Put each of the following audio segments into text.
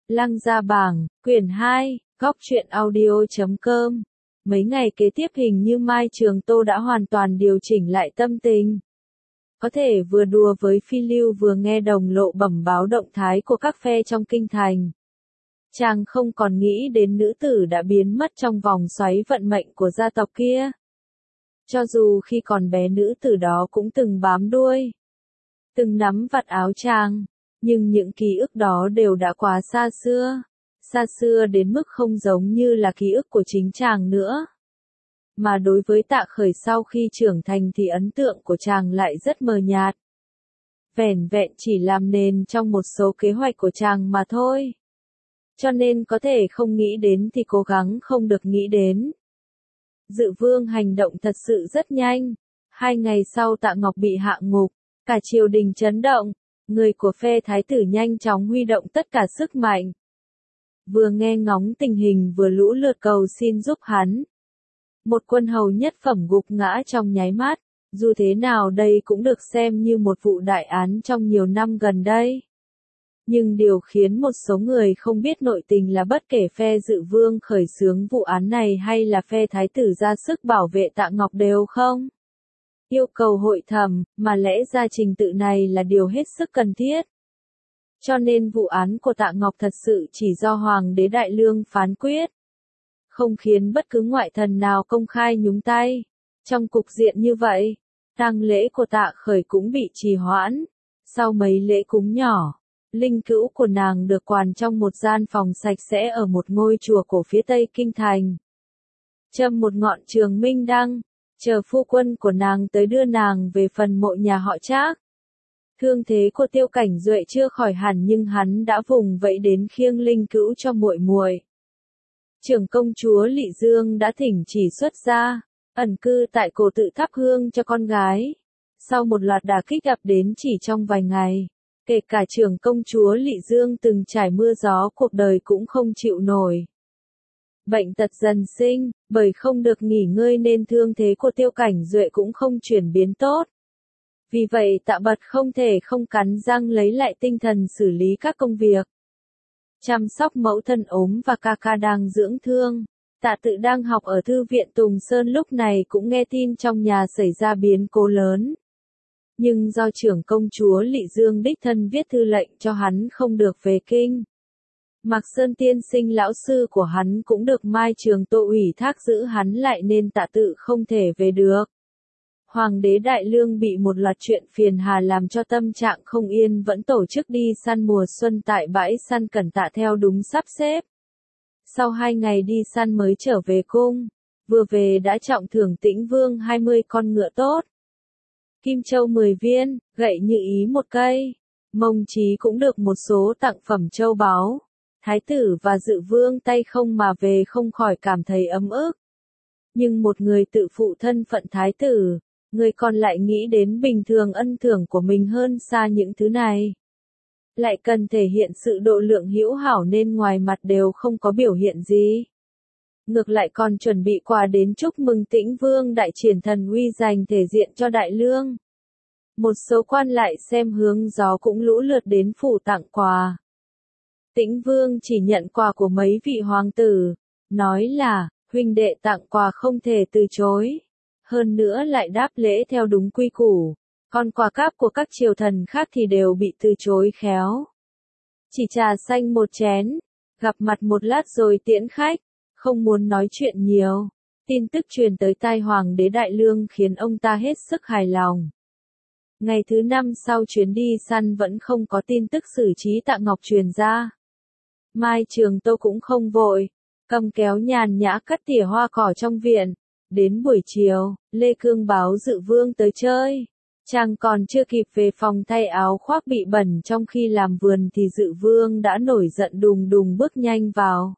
Lăng Gia Bảng, quyển 2, góc truyện audio.com. Mấy ngày kế tiếp hình như Mai Trường Tô đã hoàn toàn điều chỉnh lại tâm tình. Có thể vừa đùa với Phi Lưu vừa nghe Đồng Lộ bẩm báo động thái của các phe trong kinh thành. Chàng không còn nghĩ đến nữ tử đã biến mất trong vòng xoáy vận mệnh của gia tộc kia. Cho dù khi còn bé nữ tử đó cũng từng bám đuôi, từng nắm vạt áo chàng, nhưng những ký ức đó đều đã quá xa xưa đến mức không giống như là ký ức của chính chàng nữa. Mà đối với Tạ Khởi sau khi trưởng thành thì ấn tượng của chàng lại rất mờ nhạt. Vẻn vẹn chỉ làm nền trong một số kế hoạch của chàng mà thôi. Cho nên có thể không nghĩ đến thì cố gắng không được nghĩ đến. Dự Vương hành động thật sự rất nhanh. 2 ngày sau Tạ Ngọc bị hạ ngục, cả triều đình chấn động, người của phe thái tử nhanh chóng huy động tất cả sức mạnh. Vừa nghe ngóng tình hình vừa lũ lượt cầu xin giúp hắn. Một quân hầu nhất phẩm gục ngã trong nháy mắt, dù thế nào đây cũng được xem như một vụ đại án trong nhiều năm gần đây. Nhưng điều khiến một số người không biết nội tình là bất kể phe Dự Vương khởi xướng vụ án này hay là phe thái tử ra sức bảo vệ Tạ Ngọc đều không yêu cầu hội thẩm, mà lẽ ra trình tự này là điều hết sức cần thiết. Cho nên vụ án của Tạ Ngọc thật sự chỉ do Hoàng đế Đại Lương phán quyết, không khiến bất cứ ngoại thần nào công khai nhúng tay. Trong cục diện như vậy, tang lễ của Tạ Khởi cũng bị trì hoãn. Sau mấy lễ cúng nhỏ, linh cữu của nàng được quàn trong một gian phòng sạch sẽ ở một ngôi chùa cổ phía tây kinh thành. Châm một ngọn trường minh đăng, chờ phu quân của nàng tới đưa nàng về phần mộ nhà họ Trác. Thương thế của Tiêu Cảnh Duệ chưa khỏi hẳn nhưng hắn đã vùng vẫy đến khiêng linh cữu cho muội muội. Trưởng công chúa Lị Dương đã thỉnh chỉ xuất gia, ẩn cư tại cổ tự thắp hương cho con gái. Sau một loạt đả kích ập đến chỉ trong vài ngày, kể cả trưởng công chúa Lị Dương từng trải mưa gió cuộc đời cũng không chịu nổi. Bệnh tật dần sinh, bởi không được nghỉ ngơi nên thương thế của Tiêu Cảnh Duệ cũng không chuyển biến tốt. Vì vậy Tạ Bật không thể không cắn răng lấy lại tinh thần xử lý các công việc. Chăm sóc mẫu thân ốm và ca ca đang dưỡng thương. Tạ Tự đang học ở thư viện Tùng Sơn lúc này cũng nghe tin trong nhà xảy ra biến cố lớn. Nhưng do trưởng công chúa Lị Dương đích thân viết thư lệnh cho hắn không được về kinh. Mạc Sơn tiên sinh lão sư của hắn cũng được Mai Trường Tô ủy thác giữ hắn lại nên Tạ Tự không thể về được. Hoàng đế Đại Lương bị một loạt chuyện phiền hà làm cho tâm trạng không yên vẫn tổ chức đi săn mùa xuân tại bãi săn Cẩn Tạ theo đúng sắp xếp. Sau 2 ngày đi săn mới trở về cung, vừa về đã trọng thưởng Tĩnh Vương 20 con ngựa tốt. Kim châu 10 viên, gậy như ý 1 cây. Mông Chí cũng được một số tặng phẩm châu báu. Thái tử và Dự Vương tay không mà về không khỏi cảm thấy ấm ức. Nhưng một người tự phụ thân phận thái tử, người còn lại nghĩ đến bình thường ân thưởng của mình hơn xa những thứ này. Lại cần thể hiện sự độ lượng hữu hảo nên ngoài mặt đều không có biểu hiện gì. Ngược lại còn chuẩn bị quà đến chúc mừng Tĩnh Vương đại triển thần uy dành thể diện cho Đại Lương. Một số quan lại xem hướng gió cũng lũ lượt đến phủ tặng quà. Tĩnh Vương chỉ nhận quà của mấy vị hoàng tử, nói là, huynh đệ tặng quà không thể từ chối. Hơn nữa lại đáp lễ theo đúng quy củ, còn quà cáp của các triều thần khác thì đều bị từ chối khéo. Chỉ trà xanh 1 chén, gặp mặt một lát rồi tiễn khách, không muốn nói chuyện nhiều. Tin tức truyền tới tai Hoàng đế Đại Lương khiến ông ta hết sức hài lòng. Ngày thứ 5 sau chuyến đi săn vẫn không có tin tức xử trí Tạ Ngọc truyền ra. Mai Trường Tô cũng không vội, cầm kéo nhàn nhã cắt tỉa hoa cỏ trong viện. Đến buổi chiều, Lê Cương báo Dự Vương tới chơi. Chàng còn chưa kịp về phòng thay áo khoác bị bẩn trong khi làm vườn thì Dự Vương đã nổi giận đùng đùng bước nhanh vào.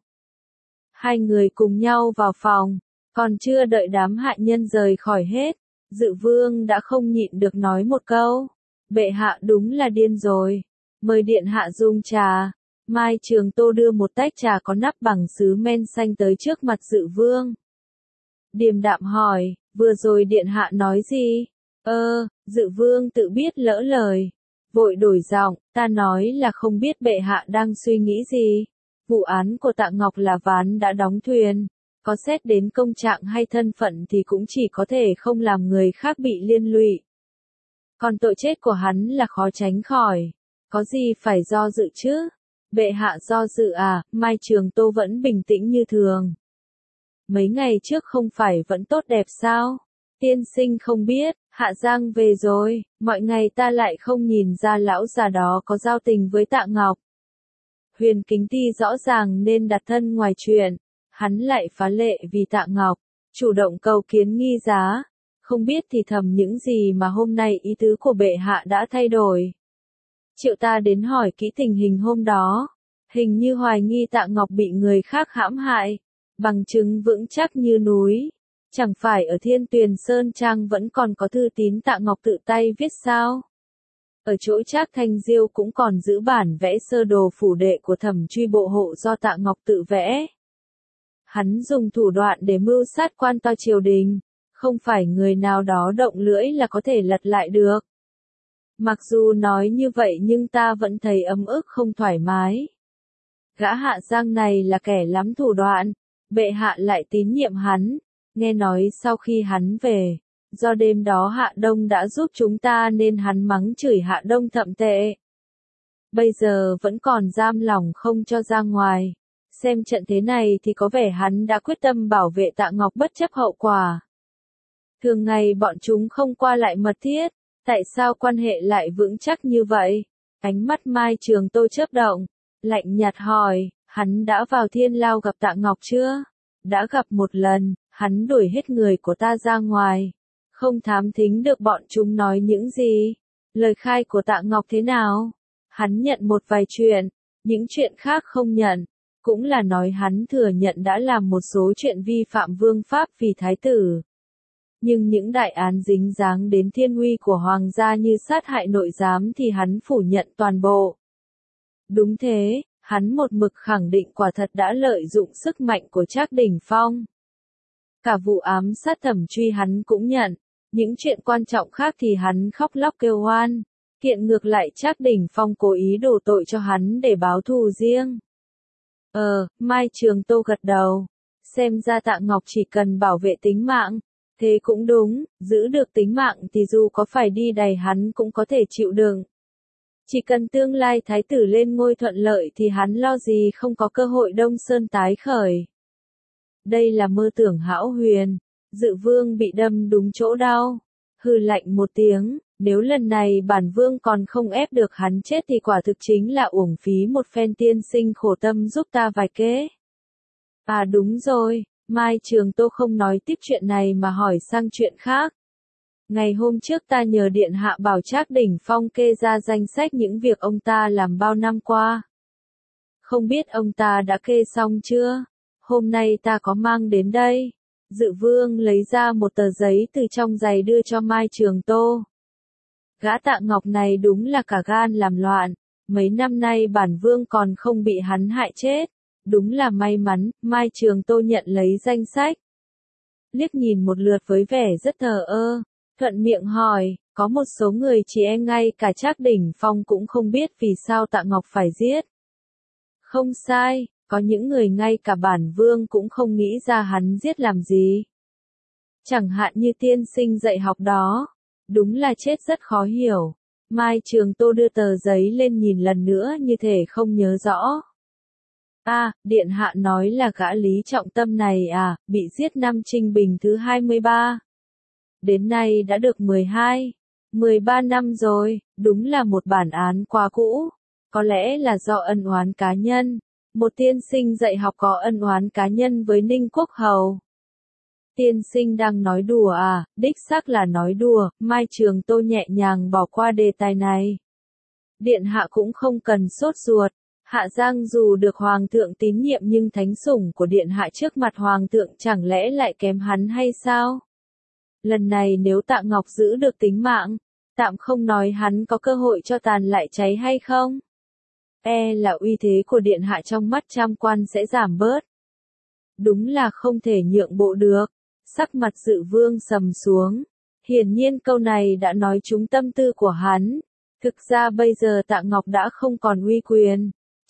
2 người cùng nhau vào phòng, còn chưa đợi đám hạ nhân rời khỏi hết, Dự Vương đã không nhịn được nói một câu. Bệ hạ đúng là điên rồi. Mời điện hạ dùng trà. Mai Trường Tô đưa một tách trà có nắp bằng sứ men xanh tới trước mặt Dự Vương. Điềm đạm hỏi, vừa rồi điện hạ nói gì? Dự Vương tự biết lỡ lời. Vội đổi giọng, ta nói là không biết bệ hạ đang suy nghĩ gì. Vụ án của Tạ Ngọc là ván đã đóng thuyền, có xét đến công trạng hay thân phận thì cũng chỉ có thể không làm người khác bị liên lụy. Còn tội chết của hắn là khó tránh khỏi, có gì phải do dự chứ? Bệ hạ do dự à? Mai Trường Tô vẫn bình tĩnh như thường. Mấy ngày trước không phải vẫn tốt đẹp sao? Tiên sinh không biết, Hạ Giang về rồi, mọi ngày ta lại không nhìn ra lão già đó có giao tình với Tạ Ngọc. Huyền Kính Ti rõ ràng nên đặt thân ngoài chuyện, hắn lại phá lệ vì Tạ Ngọc, chủ động cầu kiến nghi giá, không biết thì thầm những gì mà hôm nay ý tứ của bệ hạ đã thay đổi. Triệu ta đến hỏi kỹ tình hình hôm đó, hình như hoài nghi Tạ Ngọc bị người khác hãm hại, bằng chứng vững chắc như núi. Chẳng phải ở Thiên Tuyền Sơn Trang vẫn còn có thư tín Tạ Ngọc tự tay viết sao? Ở chỗ Trác Thanh Diêu cũng còn giữ bản vẽ sơ đồ phủ đệ của Thẩm Truy bộ hộ do Tạ Ngọc tự vẽ. Hắn dùng thủ đoạn để mưu sát quan to triều đình, không phải người nào đó động lưỡi là có thể lật lại được. Mặc dù nói như vậy nhưng ta vẫn thấy ấm ức không thoải mái. Gã Hạ Giang này là kẻ lắm thủ đoạn, bệ hạ lại tín nhiệm hắn. Nghe nói sau khi hắn về, do đêm đó Hạ Đông đã giúp chúng ta nên hắn mắng chửi Hạ Đông thậm tệ. Bây giờ vẫn còn giam lòng không cho ra ngoài. Xem trận thế này thì có vẻ hắn đã quyết tâm bảo vệ Tạ Ngọc bất chấp hậu quả. Thường ngày bọn chúng không qua lại mật thiết, tại sao quan hệ lại vững chắc như vậy? Ánh mắt Mai Trường Tô chớp động, lạnh nhạt hỏi, hắn đã vào Thiên Lao gặp Tạ Ngọc chưa? Đã gặp một lần, hắn đuổi hết người của ta ra ngoài. Không thám thính được bọn chúng nói những gì. Lời khai của Tạ Ngọc thế nào? Hắn nhận một vài chuyện, những chuyện khác không nhận. Cũng là nói hắn thừa nhận đã làm một số chuyện vi phạm vương pháp vì thái tử. Nhưng những đại án dính dáng đến thiên uy của hoàng gia như sát hại nội giám thì hắn phủ nhận toàn bộ. Đúng thế, hắn một mực khẳng định quả thật đã lợi dụng sức mạnh của Trác Đỉnh Phong. Cả vụ ám sát Thẩm Truy hắn cũng nhận, những chuyện quan trọng khác thì hắn khóc lóc kêu oan. Kiện ngược lại Trác Đỉnh Phong cố ý đổ tội cho hắn để báo thù riêng. Mai Trường Tô gật đầu. Xem ra Tạ Ngọc chỉ cần bảo vệ tính mạng. Thế cũng đúng, giữ được tính mạng thì dù có phải đi đày hắn cũng có thể chịu đựng. Chỉ cần tương lai thái tử lên ngôi thuận lợi thì hắn lo gì không có cơ hội Đông Sơn tái khởi. Đây là mơ tưởng hão huyền, Dự Vương bị đâm đúng chỗ đau. Hừ lạnh một tiếng, nếu lần này bản vương còn không ép được hắn chết thì quả thực chính là uổng phí một phen tiên sinh khổ tâm giúp ta vài kế. À đúng rồi, Mai Trường Tô không nói tiếp chuyện này mà hỏi sang chuyện khác. Ngày hôm trước ta nhờ điện hạ bảo Trác Đỉnh Phong kê ra danh sách những việc ông ta làm bao năm qua. Không biết ông ta đã kê xong chưa? Hôm nay ta có mang đến đây. Dự Vương lấy ra một tờ giấy từ trong giày đưa cho Mai Trường Tô. Gã Tạ Ngọc này đúng là cả gan làm loạn. Mấy năm nay bản vương còn không bị hắn hại chết. Đúng là may mắn. Mai Trường Tô nhận lấy danh sách. Liếc nhìn một lượt với vẻ rất thờ ơ. Thuận miệng hỏi, có một số người chị em ngay cả Trác Đỉnh Phong cũng không biết vì sao Tạ Ngọc phải giết. Không sai, có những người ngay cả bản vương cũng không nghĩ ra hắn giết làm gì. Chẳng hạn như tiên sinh dạy học đó, đúng là chết rất khó hiểu. Mai Trường Tô đưa tờ giấy lên nhìn lần nữa như thể không nhớ rõ. Điện hạ nói là gã Lý Trọng Tâm này bị giết năm Trinh Bình thứ 23. Đến nay đã được 13 năm rồi, đúng là một bản án quá cũ. Có lẽ là do ân oán cá nhân. Một tiên sinh dạy học có ân oán cá nhân với Ninh Quốc Hầu. Tiên sinh đang nói đùa đích xác là nói đùa, Mai Trường Tô nhẹ nhàng bỏ qua đề tài này. Điện hạ cũng không cần sốt ruột. Hạ Giang dù được hoàng thượng tín nhiệm nhưng thánh sủng của điện hạ trước mặt hoàng thượng chẳng lẽ lại kém hắn hay sao? Lần này nếu Tạ Ngọc giữ được tính mạng, tạm không nói hắn có cơ hội cho tàn lại cháy hay không? Là uy thế của điện hạ trong mắt trăm quan sẽ giảm bớt. Đúng là không thể nhượng bộ được. Sắc mặt Dự Vương sầm xuống. Hiển nhiên câu này đã nói trúng tâm tư của hắn. Thực ra bây giờ Tạ Ngọc đã không còn uy quyền.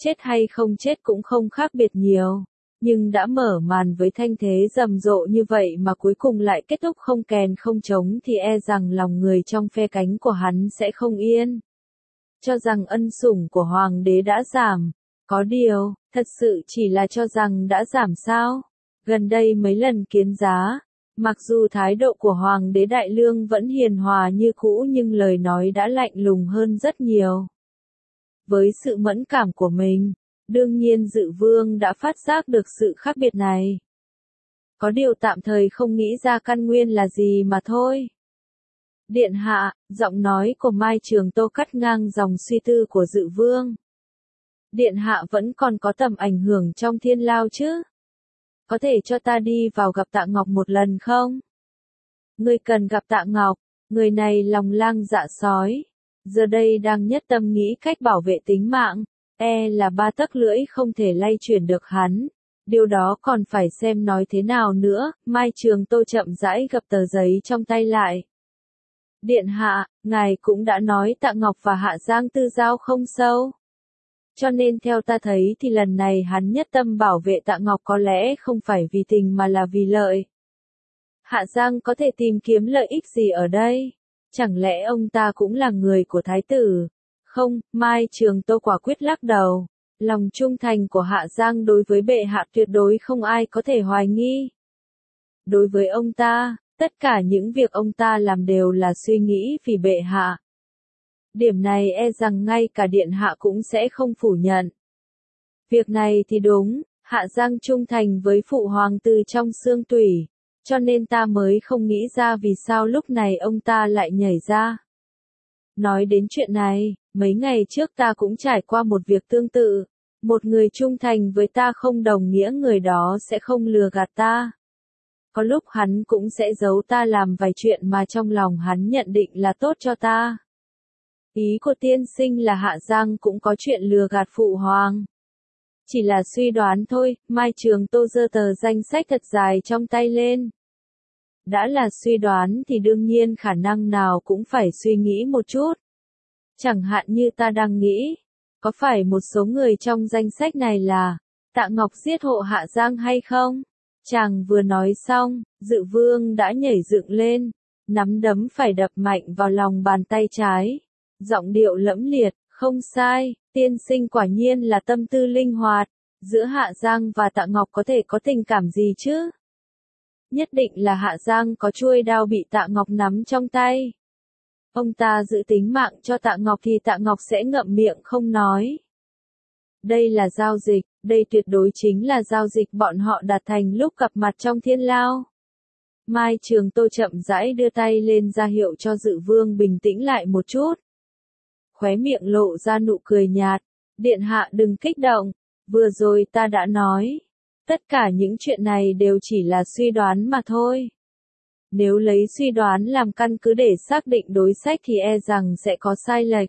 chết hay không chết cũng không khác biệt nhiều. Nhưng đã mở màn với thanh thế rầm rộ như vậy mà cuối cùng lại kết thúc không kèn không trống thì e rằng lòng người trong phe cánh của hắn sẽ không yên. Cho rằng ân sủng của hoàng đế đã giảm. Có điều, thật sự chỉ là cho rằng đã giảm sao? Gần đây mấy lần kiến giá, mặc dù thái độ của hoàng đế Đại Lương vẫn hiền hòa như cũ nhưng lời nói đã lạnh lùng hơn rất nhiều. Với sự mẫn cảm của mình, đương nhiên Dự Vương đã phát giác được sự khác biệt này. Có điều tạm thời không nghĩ ra căn nguyên là gì mà thôi. Điện hạ, giọng nói của Mai Trường Tô cắt ngang dòng suy tư của Dự Vương. Điện hạ vẫn còn có tầm ảnh hưởng trong Thiên Lao chứ? Có thể cho ta đi vào gặp Tạ Ngọc một lần không? Ngươi cần gặp Tạ Ngọc, người này lòng lang dạ sói. Giờ đây đang nhất tâm nghĩ cách bảo vệ tính mạng, là 3 tấc lưỡi không thể lay chuyển được hắn. Điều đó còn phải xem nói thế nào nữa. Mai Trường Tô chậm rãi gập tờ giấy trong tay lại. Điện hạ, ngài cũng đã nói Tạ Ngọc và Hạ Giang tư giao không sâu. Cho nên theo ta thấy thì lần này hắn nhất tâm bảo vệ Tạ Ngọc có lẽ không phải vì tình mà là vì lợi. Hạ Giang có thể tìm kiếm lợi ích gì ở đây? Chẳng lẽ ông ta cũng là người của thái tử? Không, Mai Trường Tô quả quyết lắc đầu. Lòng trung thành của Hạ Giang đối với bệ hạ tuyệt đối không ai có thể hoài nghi. Đối với ông ta, tất cả những việc ông ta làm đều là suy nghĩ vì bệ hạ. Điểm này e rằng ngay cả điện hạ cũng sẽ không phủ nhận. Việc này thì đúng, Hạ Giang trung thành với phụ hoàng từ trong xương tủy, cho nên ta mới không nghĩ ra vì sao lúc này ông ta lại nhảy ra. Nói đến chuyện này, mấy ngày trước ta cũng trải qua một việc tương tự. Một người trung thành với ta không đồng nghĩa người đó sẽ không lừa gạt ta. Có lúc hắn cũng sẽ giấu ta làm vài chuyện mà trong lòng hắn nhận định là tốt cho ta. Ý của tiên sinh là Hạ Giang cũng có chuyện lừa gạt phụ hoàng. Chỉ là suy đoán thôi. Mai Trường Tô giơ tờ danh sách thật dài trong tay lên. Đã là suy đoán thì đương nhiên khả năng nào cũng phải suy nghĩ một chút. Chẳng hạn như ta đang nghĩ, có phải một số người trong danh sách này là Tạ Ngọc giết hộ Hạ Giang hay không? Chàng vừa nói xong, Dự Vương đã nhảy dựng lên, nắm đấm phải đập mạnh vào lòng bàn tay trái. Giọng điệu lẫm liệt, không sai, tiên sinh quả nhiên là tâm tư linh hoạt. Giữa Hạ Giang và Tạ Ngọc có thể có tình cảm gì chứ? Nhất định là Hạ Giang có chuôi đao bị Tạ Ngọc nắm trong tay. Ông ta giữ tính mạng cho Tạ Ngọc thì Tạ Ngọc sẽ ngậm miệng không nói. Đây là giao dịch, đây tuyệt đối chính là giao dịch bọn họ đạt thành lúc gặp mặt trong Thiên Lao. Mai Trường Tô chậm rãi đưa tay lên ra hiệu cho Dự Vương bình tĩnh lại một chút. Khóe miệng lộ ra nụ cười nhạt. Điện hạ đừng kích động, vừa rồi ta đã nói. Tất cả những chuyện này đều chỉ là suy đoán mà thôi. Nếu lấy suy đoán làm căn cứ để xác định đối sách thì e rằng sẽ có sai lệch.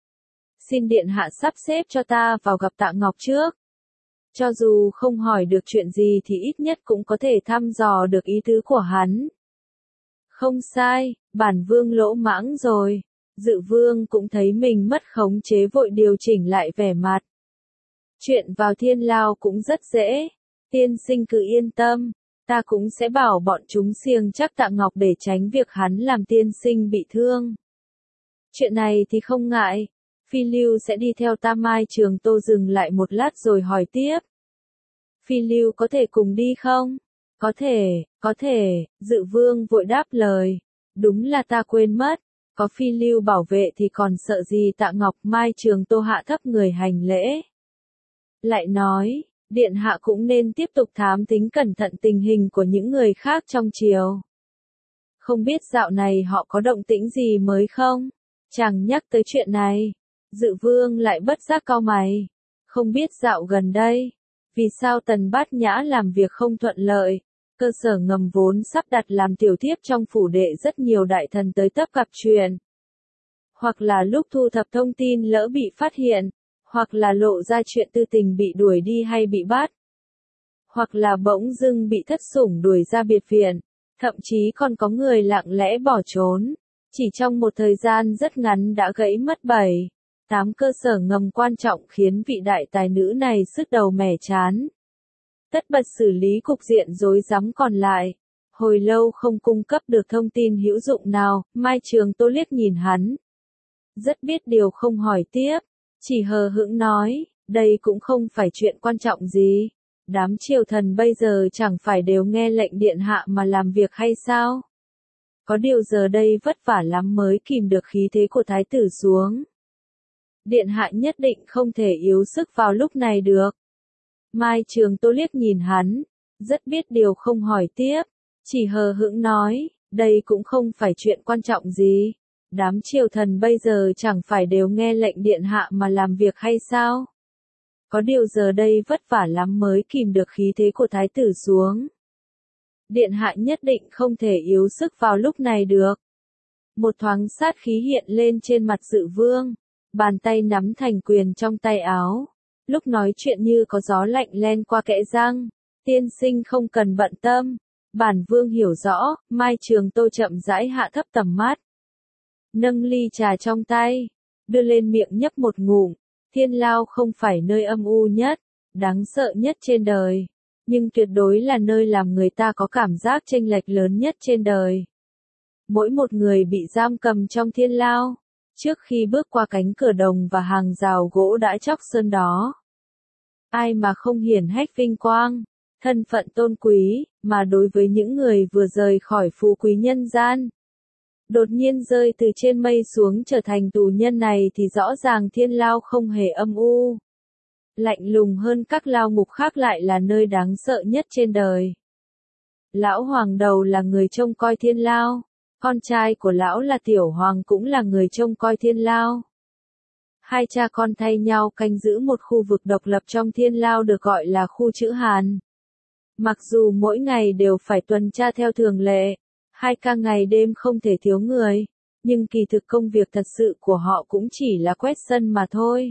Xin điện hạ sắp xếp cho ta vào gặp Tạ Ngọc trước. Cho dù không hỏi được chuyện gì thì ít nhất cũng có thể thăm dò được ý tứ của hắn. Không sai, bản vương lỗ mãng rồi. Dự Vương cũng thấy mình mất khống chế vội điều chỉnh lại vẻ mặt. Chuyện vào Thiên Lao cũng rất dễ. Tiên sinh cứ yên tâm. Ta cũng sẽ bảo bọn chúng siêng chắc Tạ Ngọc để tránh việc hắn làm tiên sinh bị thương. Chuyện này thì không ngại. Phi Lưu sẽ đi theo ta. Mai Trường Tô dừng lại một lát rồi hỏi tiếp. Phi Lưu có thể cùng đi không? Có thể, Dự Vương vội đáp lời. Đúng là ta quên mất. Có Phi Lưu bảo vệ thì còn sợ gì Tạ Ngọc. Mai Trường Tô hạ thấp người hành lễ. Lại nói, điện hạ cũng nên tiếp tục thám thính cẩn thận tình hình của những người khác trong triều. Không biết dạo này họ có động tĩnh gì mới không? Chàng nhắc tới chuyện này. Dự Vương lại bất giác cau mày. Không biết dạo gần đây, vì sao Tần Bát Nhã làm việc không thuận lợi. Cơ sở ngầm vốn sắp đặt làm tiểu thiếp trong phủ đệ rất nhiều đại thần tới tấp gặp chuyện. Hoặc là lúc thu thập thông tin lỡ bị phát hiện, hoặc là lộ ra chuyện tư tình bị đuổi đi hay bị bắt. Hoặc là bỗng dưng bị thất sủng đuổi ra biệt viện, thậm chí còn có người lặng lẽ bỏ trốn. Chỉ trong một thời gian rất ngắn đã gãy mất 7, 8 cơ sở ngầm quan trọng khiến vị đại tài nữ này sứt đầu mẻ trán. Tất bật xử lý cục diện rối rắm còn lại. Hồi lâu không cung cấp được thông tin hữu dụng nào, Mai Trường Tô liếc nhìn hắn. Rất biết điều không hỏi tiếp, chỉ hờ hững nói, đây cũng không phải chuyện quan trọng gì. Đám triều thần bây giờ chẳng phải đều nghe lệnh điện hạ mà làm việc hay sao? Có điều giờ đây vất vả lắm mới kìm được khí thế của thái tử xuống. Điện hạ nhất định không thể yếu sức vào lúc này được. Mai Trường Tô liếc nhìn hắn, rất biết điều không hỏi tiếp, chỉ hờ hững nói, đây cũng không phải chuyện quan trọng gì. Đám triều thần bây giờ chẳng phải đều nghe lệnh điện hạ mà làm việc hay sao? Có điều giờ đây vất vả lắm mới kìm được khí thế của thái tử xuống. Điện hạ nhất định không thể yếu sức vào lúc này được. Một thoáng sát khí hiện lên trên mặt Dự Vương, bàn tay nắm thành quyền trong tay áo. Lúc nói chuyện như có gió lạnh len qua kẽ răng, tiên sinh không cần bận tâm. Bản vương hiểu rõ, Mai Trường Tô chậm rãi hạ thấp tầm mắt. Nâng ly trà trong tay, đưa lên miệng nhấp một ngụm. Thiên lao không phải nơi âm u nhất, đáng sợ nhất trên đời, nhưng tuyệt đối là nơi làm người ta có cảm giác chênh lệch lớn nhất trên đời. Mỗi một người bị giam cầm trong thiên lao, trước khi bước qua cánh cửa đồng và hàng rào gỗ đã chóc sơn đó. Ai mà không hiển hách vinh quang, thân phận tôn quý, mà đối với những người vừa rời khỏi phú quý nhân gian, đột nhiên rơi từ trên mây xuống trở thành tù nhân này thì rõ ràng thiên lao không hề âm u. Lạnh lùng hơn các lao ngục khác lại là nơi đáng sợ nhất trên đời. Lão Hoàng Đầu là người trông coi thiên lao, con trai của lão là Tiểu Hoàng cũng là người trông coi thiên lao. Hai cha con thay nhau canh giữ một khu vực độc lập trong thiên lao được gọi là khu trữ Hàn. Mặc dù mỗi ngày đều phải tuần tra theo thường lệ, 2 ca ngày đêm không thể thiếu người, nhưng kỳ thực công việc thật sự của họ cũng chỉ là quét sân mà thôi.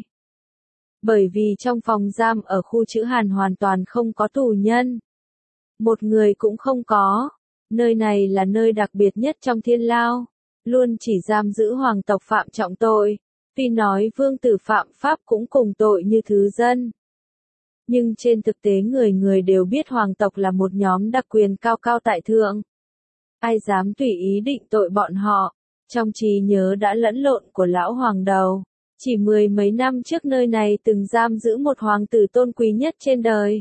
Bởi vì trong phòng giam ở khu trữ Hàn hoàn toàn không có tù nhân. Một người cũng không có. Nơi này là nơi đặc biệt nhất trong thiên lao, luôn chỉ giam giữ hoàng tộc phạm trọng tội. Tuy nói vương tử phạm pháp cũng cùng tội như thứ dân. Nhưng trên thực tế người người đều biết hoàng tộc là một nhóm đặc quyền cao cao tại thượng. Ai dám tùy ý định tội bọn họ, trong trí nhớ đã lẫn lộn của lão Hoàng Đầu. Chỉ 10 mấy năm trước nơi này từng giam giữ một hoàng tử tôn quý nhất trên đời.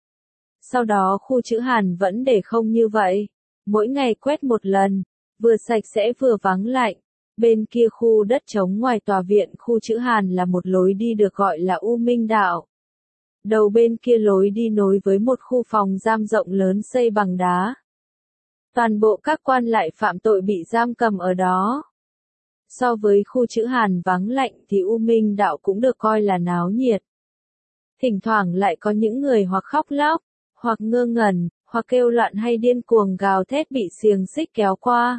Sau đó khu trữ Hàn vẫn để không như vậy. Mỗi ngày quét một lần, vừa sạch sẽ vừa vắng lạnh. Bên kia khu đất trống ngoài tòa viện khu trữ Hàn là một lối đi được gọi là U Minh Đạo. Đầu bên kia lối đi nối với một khu phòng giam rộng lớn xây bằng đá. Toàn bộ các quan lại phạm tội bị giam cầm ở đó. So với khu trữ Hàn vắng lạnh thì U Minh Đạo cũng được coi là náo nhiệt. Thỉnh thoảng lại có những người hoặc khóc lóc, hoặc ngơ ngẩn, hoặc kêu loạn hay điên cuồng gào thét bị xiềng xích kéo qua.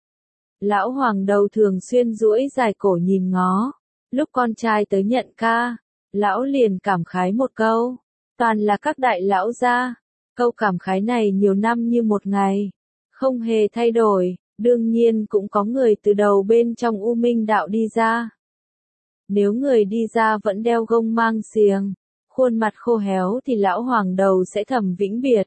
Lão Hoàng Đầu thường xuyên duỗi dài cổ nhìn ngó. Lúc con trai tới nhận ca, lão liền cảm khái một câu. Toàn là các đại lão gia. Câu cảm khái này nhiều năm như một ngày, không hề thay đổi. Đương nhiên cũng có người từ đầu bên trong U Minh Đạo đi ra. Nếu người đi ra vẫn đeo gông mang xiềng, khuôn mặt khô héo thì lão Hoàng Đầu sẽ thầm vĩnh biệt.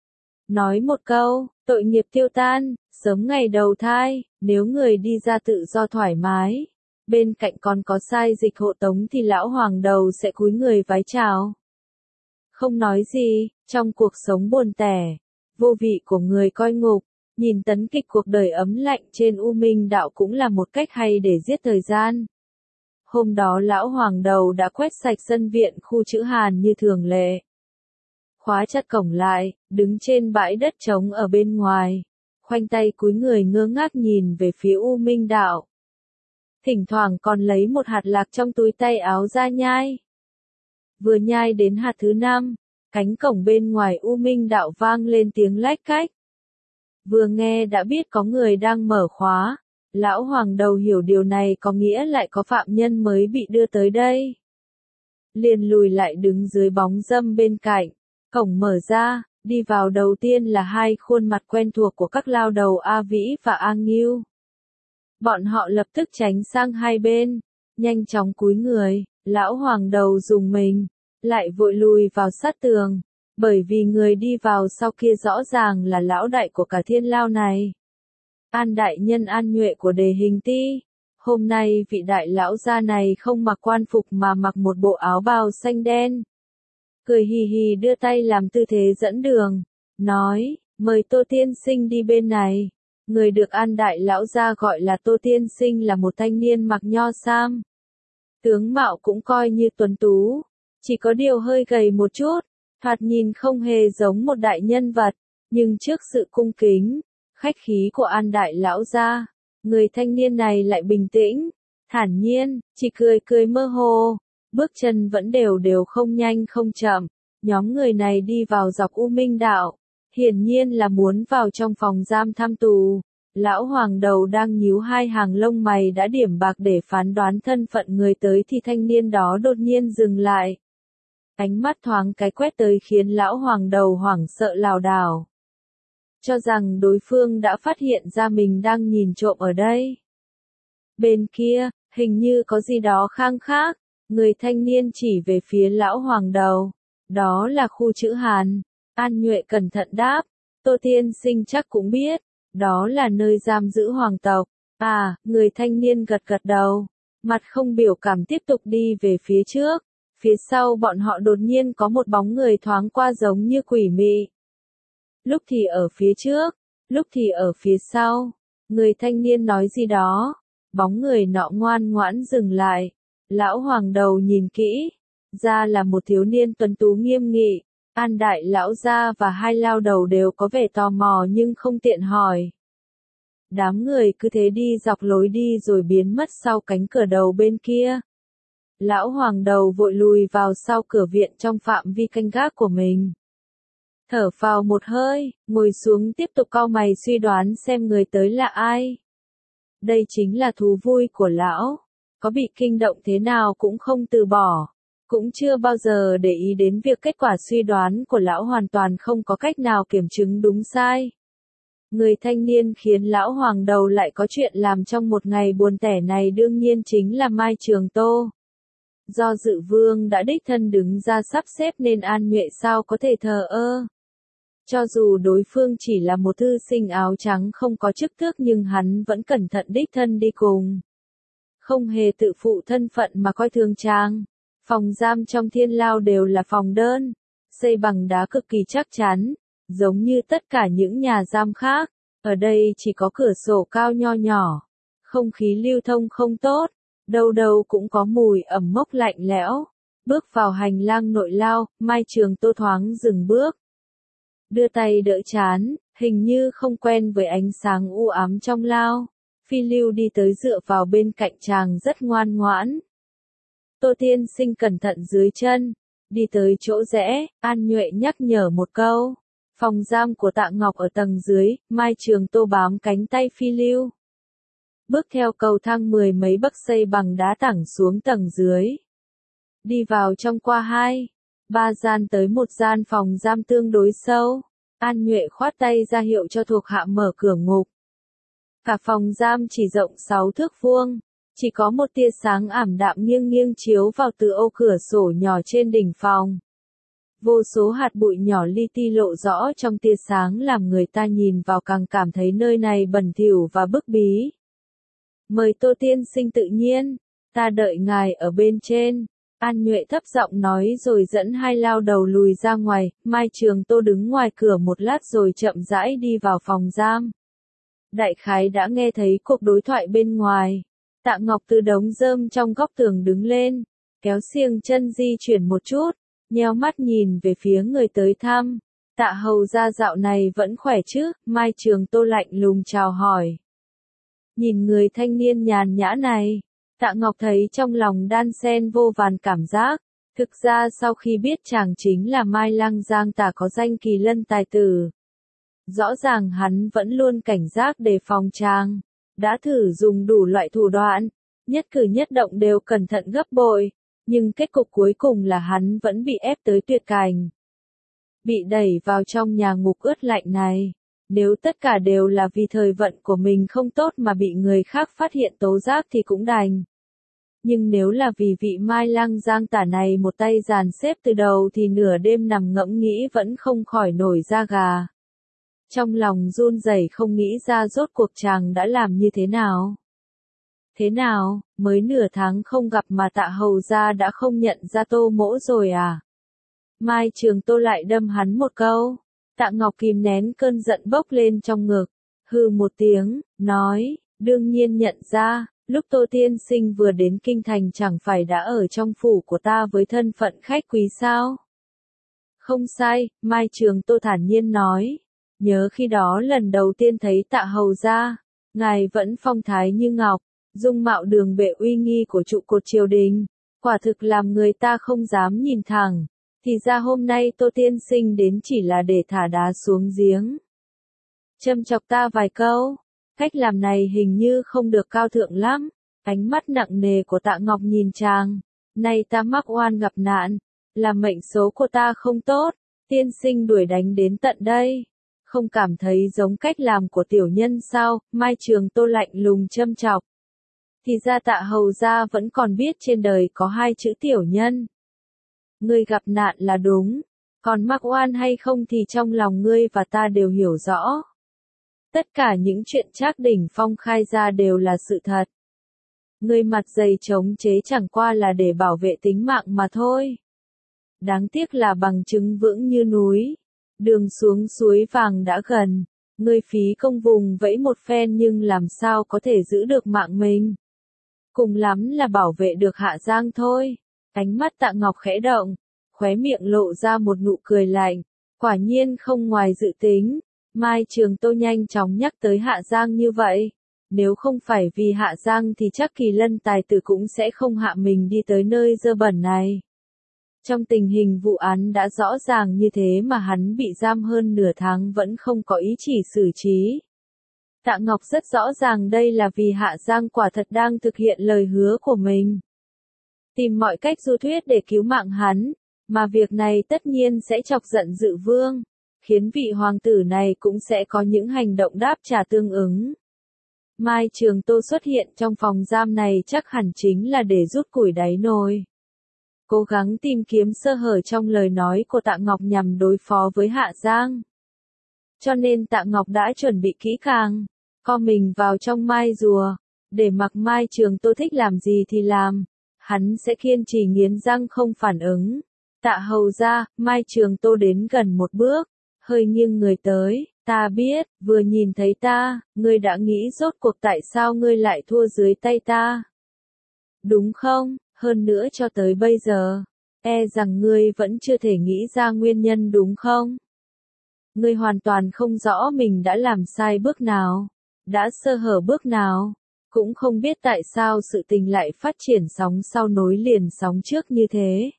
Nói một câu, tội nghiệp tiêu tan, sớm ngày đầu thai. Nếu người đi ra tự do thoải mái, bên cạnh còn có sai dịch hộ tống thì lão Hoàng Đầu sẽ cúi người vái chào. Không nói gì, trong cuộc sống buồn tẻ, vô vị của người coi ngục, nhìn tấn kịch cuộc đời ấm lạnh trên U Minh Đạo cũng là một cách hay để giết thời gian. Hôm đó lão Hoàng Đầu đã quét sạch sân viện khu trữ Hàn như thường lệ. Khóa chặt cổng lại, đứng trên bãi đất trống ở bên ngoài, khoanh tay cúi người ngơ ngác nhìn về phía U Minh Đạo. Thỉnh thoảng còn lấy một hạt lạc trong túi tay áo ra nhai. Vừa nhai đến hạt thứ 5, cánh cổng bên ngoài U Minh Đạo vang lên tiếng lách cách. Vừa nghe đã biết có người đang mở khóa. Lão Hoàng Đầu hiểu điều này có nghĩa lại có phạm nhân mới bị đưa tới đây. Liền lùi lại đứng dưới bóng râm bên cạnh. Cổng mở ra, đi vào đầu tiên là 2 khuôn mặt quen thuộc của các lao đầu A Vĩ và A Ngưu. Bọn họ lập tức tránh sang hai bên, nhanh chóng cúi người, lão hoàng đầu rùng mình, lại vội lùi vào sát tường, bởi vì người đi vào sau kia rõ ràng là lão đại của cả thiên lao này. An đại nhân An Nhuệ của Đề Hình Ti. Hôm nay vị đại lão gia này không mặc quan phục mà mặc một bộ áo bào xanh đen. Cười hì hì đưa tay làm tư thế dẫn đường, nói, mời Tô tiên sinh đi bên này. Người được An đại lão gia gọi là Tô tiên sinh là một thanh niên mặc nho sam. Tướng mạo cũng coi như tuấn tú, chỉ có điều hơi gầy một chút, thoạt nhìn không hề giống một đại nhân vật, nhưng trước sự cung kính, khách khí của An đại lão gia, người thanh niên này lại bình tĩnh, thản nhiên, chỉ cười cười mơ hồ, bước chân vẫn đều đều không nhanh không chậm. Nhóm người này đi vào dọc U Minh đạo, hiển nhiên là muốn vào trong phòng giam thăm tù. Lão hoàng đầu đang nhíu hai hàng lông mày đã điểm bạc để phán đoán thân phận người tới thì thanh niên đó đột nhiên dừng lại. Ánh mắt thoáng cái quét tới khiến lão hoàng đầu hoảng sợ lảo đảo. Cho rằng đối phương đã phát hiện ra mình đang nhìn trộm ở đây. Bên kia, hình như có gì đó khang khác, người thanh niên chỉ về phía lão hoàng đầu. Đó là khu trữ Hàn. An Nhuệ cẩn thận đáp, Tô tiên sinh chắc cũng biết, đó là nơi giam giữ hoàng tộc. À, người thanh niên gật gật đầu, mặt không biểu cảm tiếp tục đi về phía trước. Phía sau bọn họ đột nhiên có một bóng người thoáng qua giống như quỷ mị. Lúc thì ở phía trước, lúc thì ở phía sau. Người thanh niên nói gì đó, bóng người nọ ngoan ngoãn dừng lại. Lão hoàng đầu nhìn kỹ, ra là một thiếu niên tuấn tú nghiêm nghị. An đại lão gia và hai lao đầu đều có vẻ tò mò nhưng không tiện hỏi. Đám người cứ thế đi dọc lối đi rồi biến mất sau cánh cửa đầu bên kia. Lão hoàng đầu vội lùi vào sau cửa viện trong phạm vi canh gác của mình. Thở phào một hơi, ngồi xuống tiếp tục cau mày suy đoán xem người tới là ai. Đây chính là thú vui của lão, có bị kinh động thế nào cũng không từ bỏ. Cũng chưa bao giờ để ý đến việc kết quả suy đoán của lão hoàn toàn không có cách nào kiểm chứng đúng sai. Người thanh niên khiến lão hoàng đầu lại có chuyện làm trong một ngày buồn tẻ này đương nhiên chính là Mai Trường Tô. Do Dự Vương đã đích thân đứng ra sắp xếp nên An Nhuệ sao có thể thờ ơ. Cho dù đối phương chỉ là một thư sinh áo trắng không có chức tước nhưng hắn vẫn cẩn thận đích thân đi cùng. Không hề tự phụ thân phận mà coi thường chàng. Phòng giam trong thiên lao đều là phòng đơn, xây bằng đá cực kỳ chắc chắn, giống như tất cả những nhà giam khác. Ở đây chỉ có cửa sổ cao nho nhỏ, không khí lưu thông không tốt, đâu đâu cũng có mùi ẩm mốc lạnh lẽo. Bước vào hành lang nội lao, Mai Trường Tô thoáng dừng bước. Đưa tay đỡ trán, hình như không quen với ánh sáng u ám trong lao. Phi Lưu đi tới dựa vào bên cạnh chàng rất ngoan ngoãn. Tô tiên sinh cẩn thận dưới chân, đi tới chỗ rẽ, An Nhuệ nhắc nhở một câu. Phòng giam của Tạ Ngọc ở tầng dưới, Mai Trường Tô bám cánh tay Phi Lưu. Bước theo cầu thang 10 mấy bậc xây bằng đá thẳng xuống tầng dưới. Đi vào trong qua 2, 3 gian tới một gian phòng giam tương đối sâu. An Nhuệ khoát tay ra hiệu cho thuộc hạ mở cửa ngục. Cả phòng giam chỉ rộng 6 thước vuông. Chỉ có một tia sáng ảm đạm nghiêng nghiêng chiếu vào từ ô cửa sổ nhỏ trên đỉnh phòng. Vô số hạt bụi nhỏ li ti lộ rõ trong tia sáng làm người ta nhìn vào càng cảm thấy nơi này bẩn thỉu và bức bí. Mời Tô tiên sinh tự nhiên, ta đợi ngài ở bên trên. An Nhuệ thấp giọng nói rồi dẫn hai lao đầu lùi ra ngoài. Mai Trường Tô đứng ngoài cửa một lát rồi chậm rãi đi vào phòng giam. Đại khái đã nghe thấy cuộc đối thoại bên ngoài. Tạ Ngọc từ đống rơm trong góc tường đứng lên, kéo xiềng chân di chuyển một chút, nheo mắt nhìn về phía người tới thăm. Tạ hầu gia dạo này vẫn khỏe chứ? Mai Trường Tô lạnh lùng chào hỏi. Nhìn người thanh niên nhàn nhã này, Tạ Ngọc thấy trong lòng đan xen vô vàn cảm giác. Thực ra sau khi biết chàng chính là Mai Lăng Giang Tả có danh Kỳ Lân tài tử, rõ ràng hắn vẫn luôn cảnh giác đề phòng chàng. Đã thử dùng đủ loại thủ đoạn, nhất cử nhất động đều cẩn thận gấp bội, nhưng kết cục cuối cùng là hắn vẫn bị ép tới tuyệt cảnh. Bị đẩy vào trong nhà ngục ướt lạnh này, nếu tất cả đều là vì thời vận của mình không tốt mà bị người khác phát hiện tố giác thì cũng đành. Nhưng nếu là vì vị Mai Lang Giang tả này một tay dàn xếp từ đầu thì nửa đêm nằm ngẫm nghĩ vẫn không khỏi nổi da gà. Trong lòng run rẩy không nghĩ ra rốt cuộc chàng đã làm như thế nào. Thế nào, mới nửa tháng không gặp mà Tạ Hầu gia đã không nhận ra Tô Mỗ rồi à? Mai Trường Tô lại đâm hắn một câu. Tạ Ngọc kìm nén cơn giận bốc lên trong ngực, hừ một tiếng, nói, đương nhiên nhận ra, lúc Tô tiên sinh vừa đến kinh thành chẳng phải đã ở trong phủ của ta với thân phận khách quý sao? Không sai, Mai Trường Tô thản nhiên nói, nhớ khi đó lần đầu tiên thấy Tạ Hầu gia, ngài vẫn phong thái như ngọc, dung mạo đường bệ uy nghi của trụ cột triều đình, quả thực làm người ta không dám nhìn thẳng. Thì ra hôm nay Tô tiên sinh đến chỉ là để thả đá xuống giếng. Châm chọc ta vài câu, cách làm này hình như không được cao thượng lắm. Ánh mắt nặng nề của Tạ Ngọc nhìn chàng, nay ta mắc oan gặp nạn, là mệnh số của ta không tốt, tiên sinh đuổi đánh đến tận đây. Không cảm thấy giống cách làm của tiểu nhân sao? Mai Trường Tô lạnh lùng châm chọc. Thì ra Tạ Hầu gia vẫn còn biết trên đời có hai chữ tiểu nhân. Ngươi gặp nạn là đúng, còn mắc oan hay không thì trong lòng ngươi và ta đều hiểu rõ. Tất cả những chuyện Trác Đỉnh Phong khai ra đều là sự thật. Ngươi mặt dày chống chế chẳng qua là để bảo vệ tính mạng mà thôi. Đáng tiếc là bằng chứng vững như núi. Đường xuống suối vàng đã gần, ngươi phí công vùng vẫy một phen nhưng làm sao có thể giữ được mạng mình. Cùng lắm là bảo vệ được Hạ Giang thôi. Ánh mắt Tạ Ngọc khẽ động, khóe miệng lộ ra một nụ cười lạnh, quả nhiên không ngoài dự tính. Mai Trường Tô nhanh chóng nhắc tới Hạ Giang như vậy. Nếu không phải vì Hạ Giang thì chắc Kỳ Lân tài tử cũng sẽ không hạ mình đi tới nơi dơ bẩn này. Trong tình hình vụ án đã rõ ràng như thế mà hắn bị giam hơn nửa tháng vẫn không có ý chỉ xử trí. Tạ Ngọc rất rõ ràng đây là vì Hạ Giang quả thật đang thực hiện lời hứa của mình. Tìm mọi cách du thuyết để cứu mạng hắn, mà việc này tất nhiên sẽ chọc giận Dự Vương, khiến vị hoàng tử này cũng sẽ có những hành động đáp trả tương ứng. Mai Trường Tô xuất hiện trong phòng giam này chắc hẳn chính là để rút củi đáy nồi. Cố gắng tìm kiếm sơ hở trong lời nói của Tạ Ngọc nhằm đối phó với Hạ Giang. Cho nên Tạ Ngọc đã chuẩn bị kỹ càng, co mình vào trong mai rùa, để mặc Mai Trường Tô thích làm gì thì làm, hắn sẽ kiên trì nghiến răng không phản ứng. Tạ Hầu gia, Mai Trường Tô đến gần một bước, hơi nghiêng người tới, ta biết, vừa nhìn thấy ta, ngươi đã nghĩ rốt cuộc tại sao ngươi lại thua dưới tay ta. Đúng không? Hơn nữa cho tới bây giờ, e rằng ngươi vẫn chưa thể nghĩ ra nguyên nhân đúng không? Ngươi hoàn toàn không rõ mình đã làm sai bước nào, đã sơ hở bước nào, cũng không biết tại sao sự tình lại phát triển sóng sau nối liền sóng trước như thế.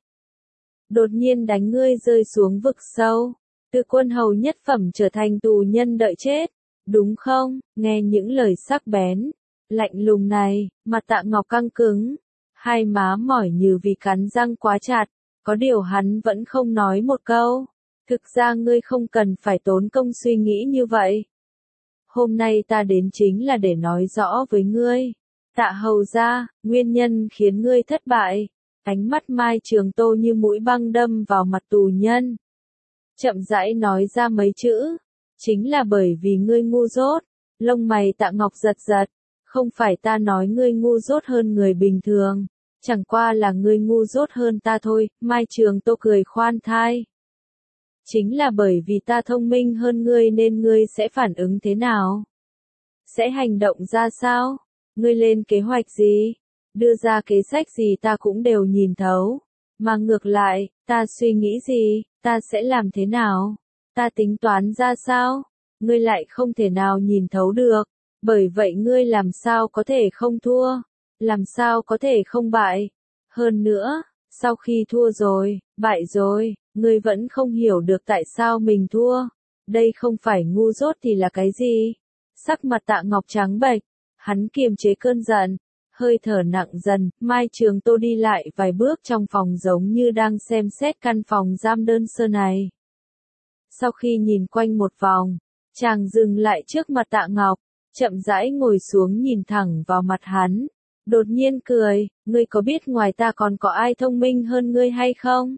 Đột nhiên đánh ngươi rơi xuống vực sâu, từ quân hầu nhất phẩm trở thành tù nhân đợi chết, đúng không? Nghe những lời sắc bén, lạnh lùng này, mặt Tạ Ngọc căng cứng. Hai má mỏi như vì cắn răng quá chặt, có điều hắn vẫn không nói một câu. Thực ra ngươi không cần phải tốn công suy nghĩ như vậy. Hôm nay ta đến chính là để nói rõ với ngươi. Tạ Hầu gia, nguyên nhân khiến ngươi thất bại. Ánh mắt Mai Trường Tô như mũi băng đâm vào mặt tù nhân. Chậm rãi nói ra mấy chữ. Chính là bởi vì ngươi ngu dốt. Lông mày Tạ Ngọc giật giật. Không phải ta nói ngươi ngu dốt hơn người bình thường. Chẳng qua là ngươi ngu dốt hơn ta thôi, Mai Trường Tô cười khoan thai. Chính là bởi vì ta thông minh hơn ngươi nên ngươi sẽ phản ứng thế nào? Sẽ hành động ra sao? Ngươi lên kế hoạch gì? Đưa ra kế sách gì ta cũng đều nhìn thấu. Mà ngược lại, ta suy nghĩ gì, ta sẽ làm thế nào? Ta tính toán ra sao? Ngươi lại không thể nào nhìn thấu được. Bởi vậy ngươi làm sao có thể không thua? Làm sao có thể không bại? Hơn nữa, sau khi thua rồi, bại rồi, ngươi vẫn không hiểu được tại sao mình thua. Đây không phải ngu dốt thì là cái gì? Sắc mặt Tạ Ngọc trắng bệch, hắn kiềm chế cơn giận, hơi thở nặng dần. Mai Trường Tô đi lại vài bước trong phòng giống như đang xem xét căn phòng giam đơn sơ này. Sau khi nhìn quanh một vòng, chàng dừng lại trước mặt Tạ Ngọc, chậm rãi ngồi xuống nhìn thẳng vào mặt hắn. Đột nhiên cười, ngươi có biết ngoài ta còn có ai thông minh hơn ngươi hay không?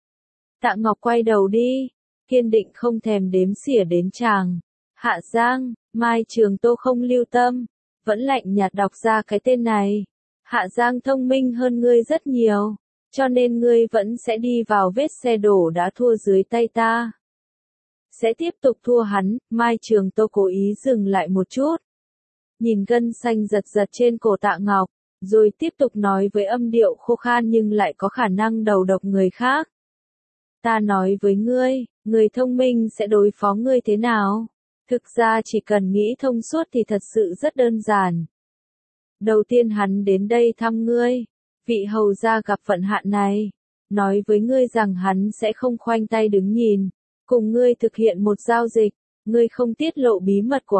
Tạ Ngọc quay đầu đi, kiên định không thèm đếm xỉa đến chàng. Hạ Giang, Mai Trường Tô không lưu tâm, vẫn lạnh nhạt đọc ra cái tên này. Hạ Giang thông minh hơn ngươi rất nhiều, cho nên ngươi vẫn sẽ đi vào vết xe đổ đã thua dưới tay ta. Sẽ tiếp tục thua hắn. Mai Trường Tô cố ý dừng lại một chút. Nhìn gân xanh giật giật trên cổ Tạ Ngọc, rồi tiếp tục nói với âm điệu khô khan nhưng lại có khả năng đầu độc người khác. Ta nói với ngươi, người thông minh sẽ đối phó ngươi thế nào? Thực ra chỉ cần nghĩ thông suốt thì thật sự rất đơn giản. Đầu tiên hắn đến đây thăm ngươi, vị hầu gia gặp vận hạn này, nói với ngươi rằng hắn sẽ không khoanh tay đứng nhìn, cùng ngươi thực hiện một giao dịch, ngươi không tiết lộ bí mật của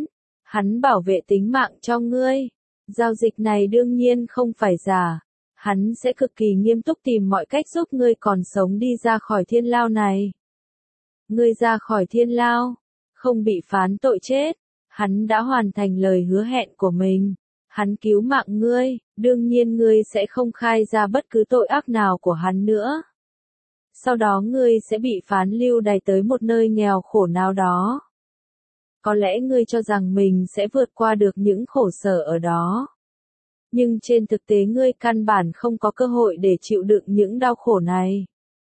hắn bảo vệ tính mạng cho ngươi. Giao dịch này đương nhiên không phải giả, hắn sẽ cực kỳ nghiêm túc tìm mọi cách giúp ngươi còn sống đi ra khỏi thiên lao này. Ngươi ra khỏi thiên lao, không bị phán tội chết, hắn đã hoàn thành lời hứa hẹn của mình. Hắn cứu mạng ngươi, đương nhiên ngươi sẽ không khai ra bất cứ tội ác nào của hắn nữa. Sau đó ngươi sẽ bị phán lưu đày tới một nơi nghèo khổ nào đó. Có lẽ ngươi cho rằng mình sẽ vượt qua được những khổ sở ở đó. Nhưng trên thực tế ngươi căn bản không có cơ hội để chịu đựng những đau khổ này.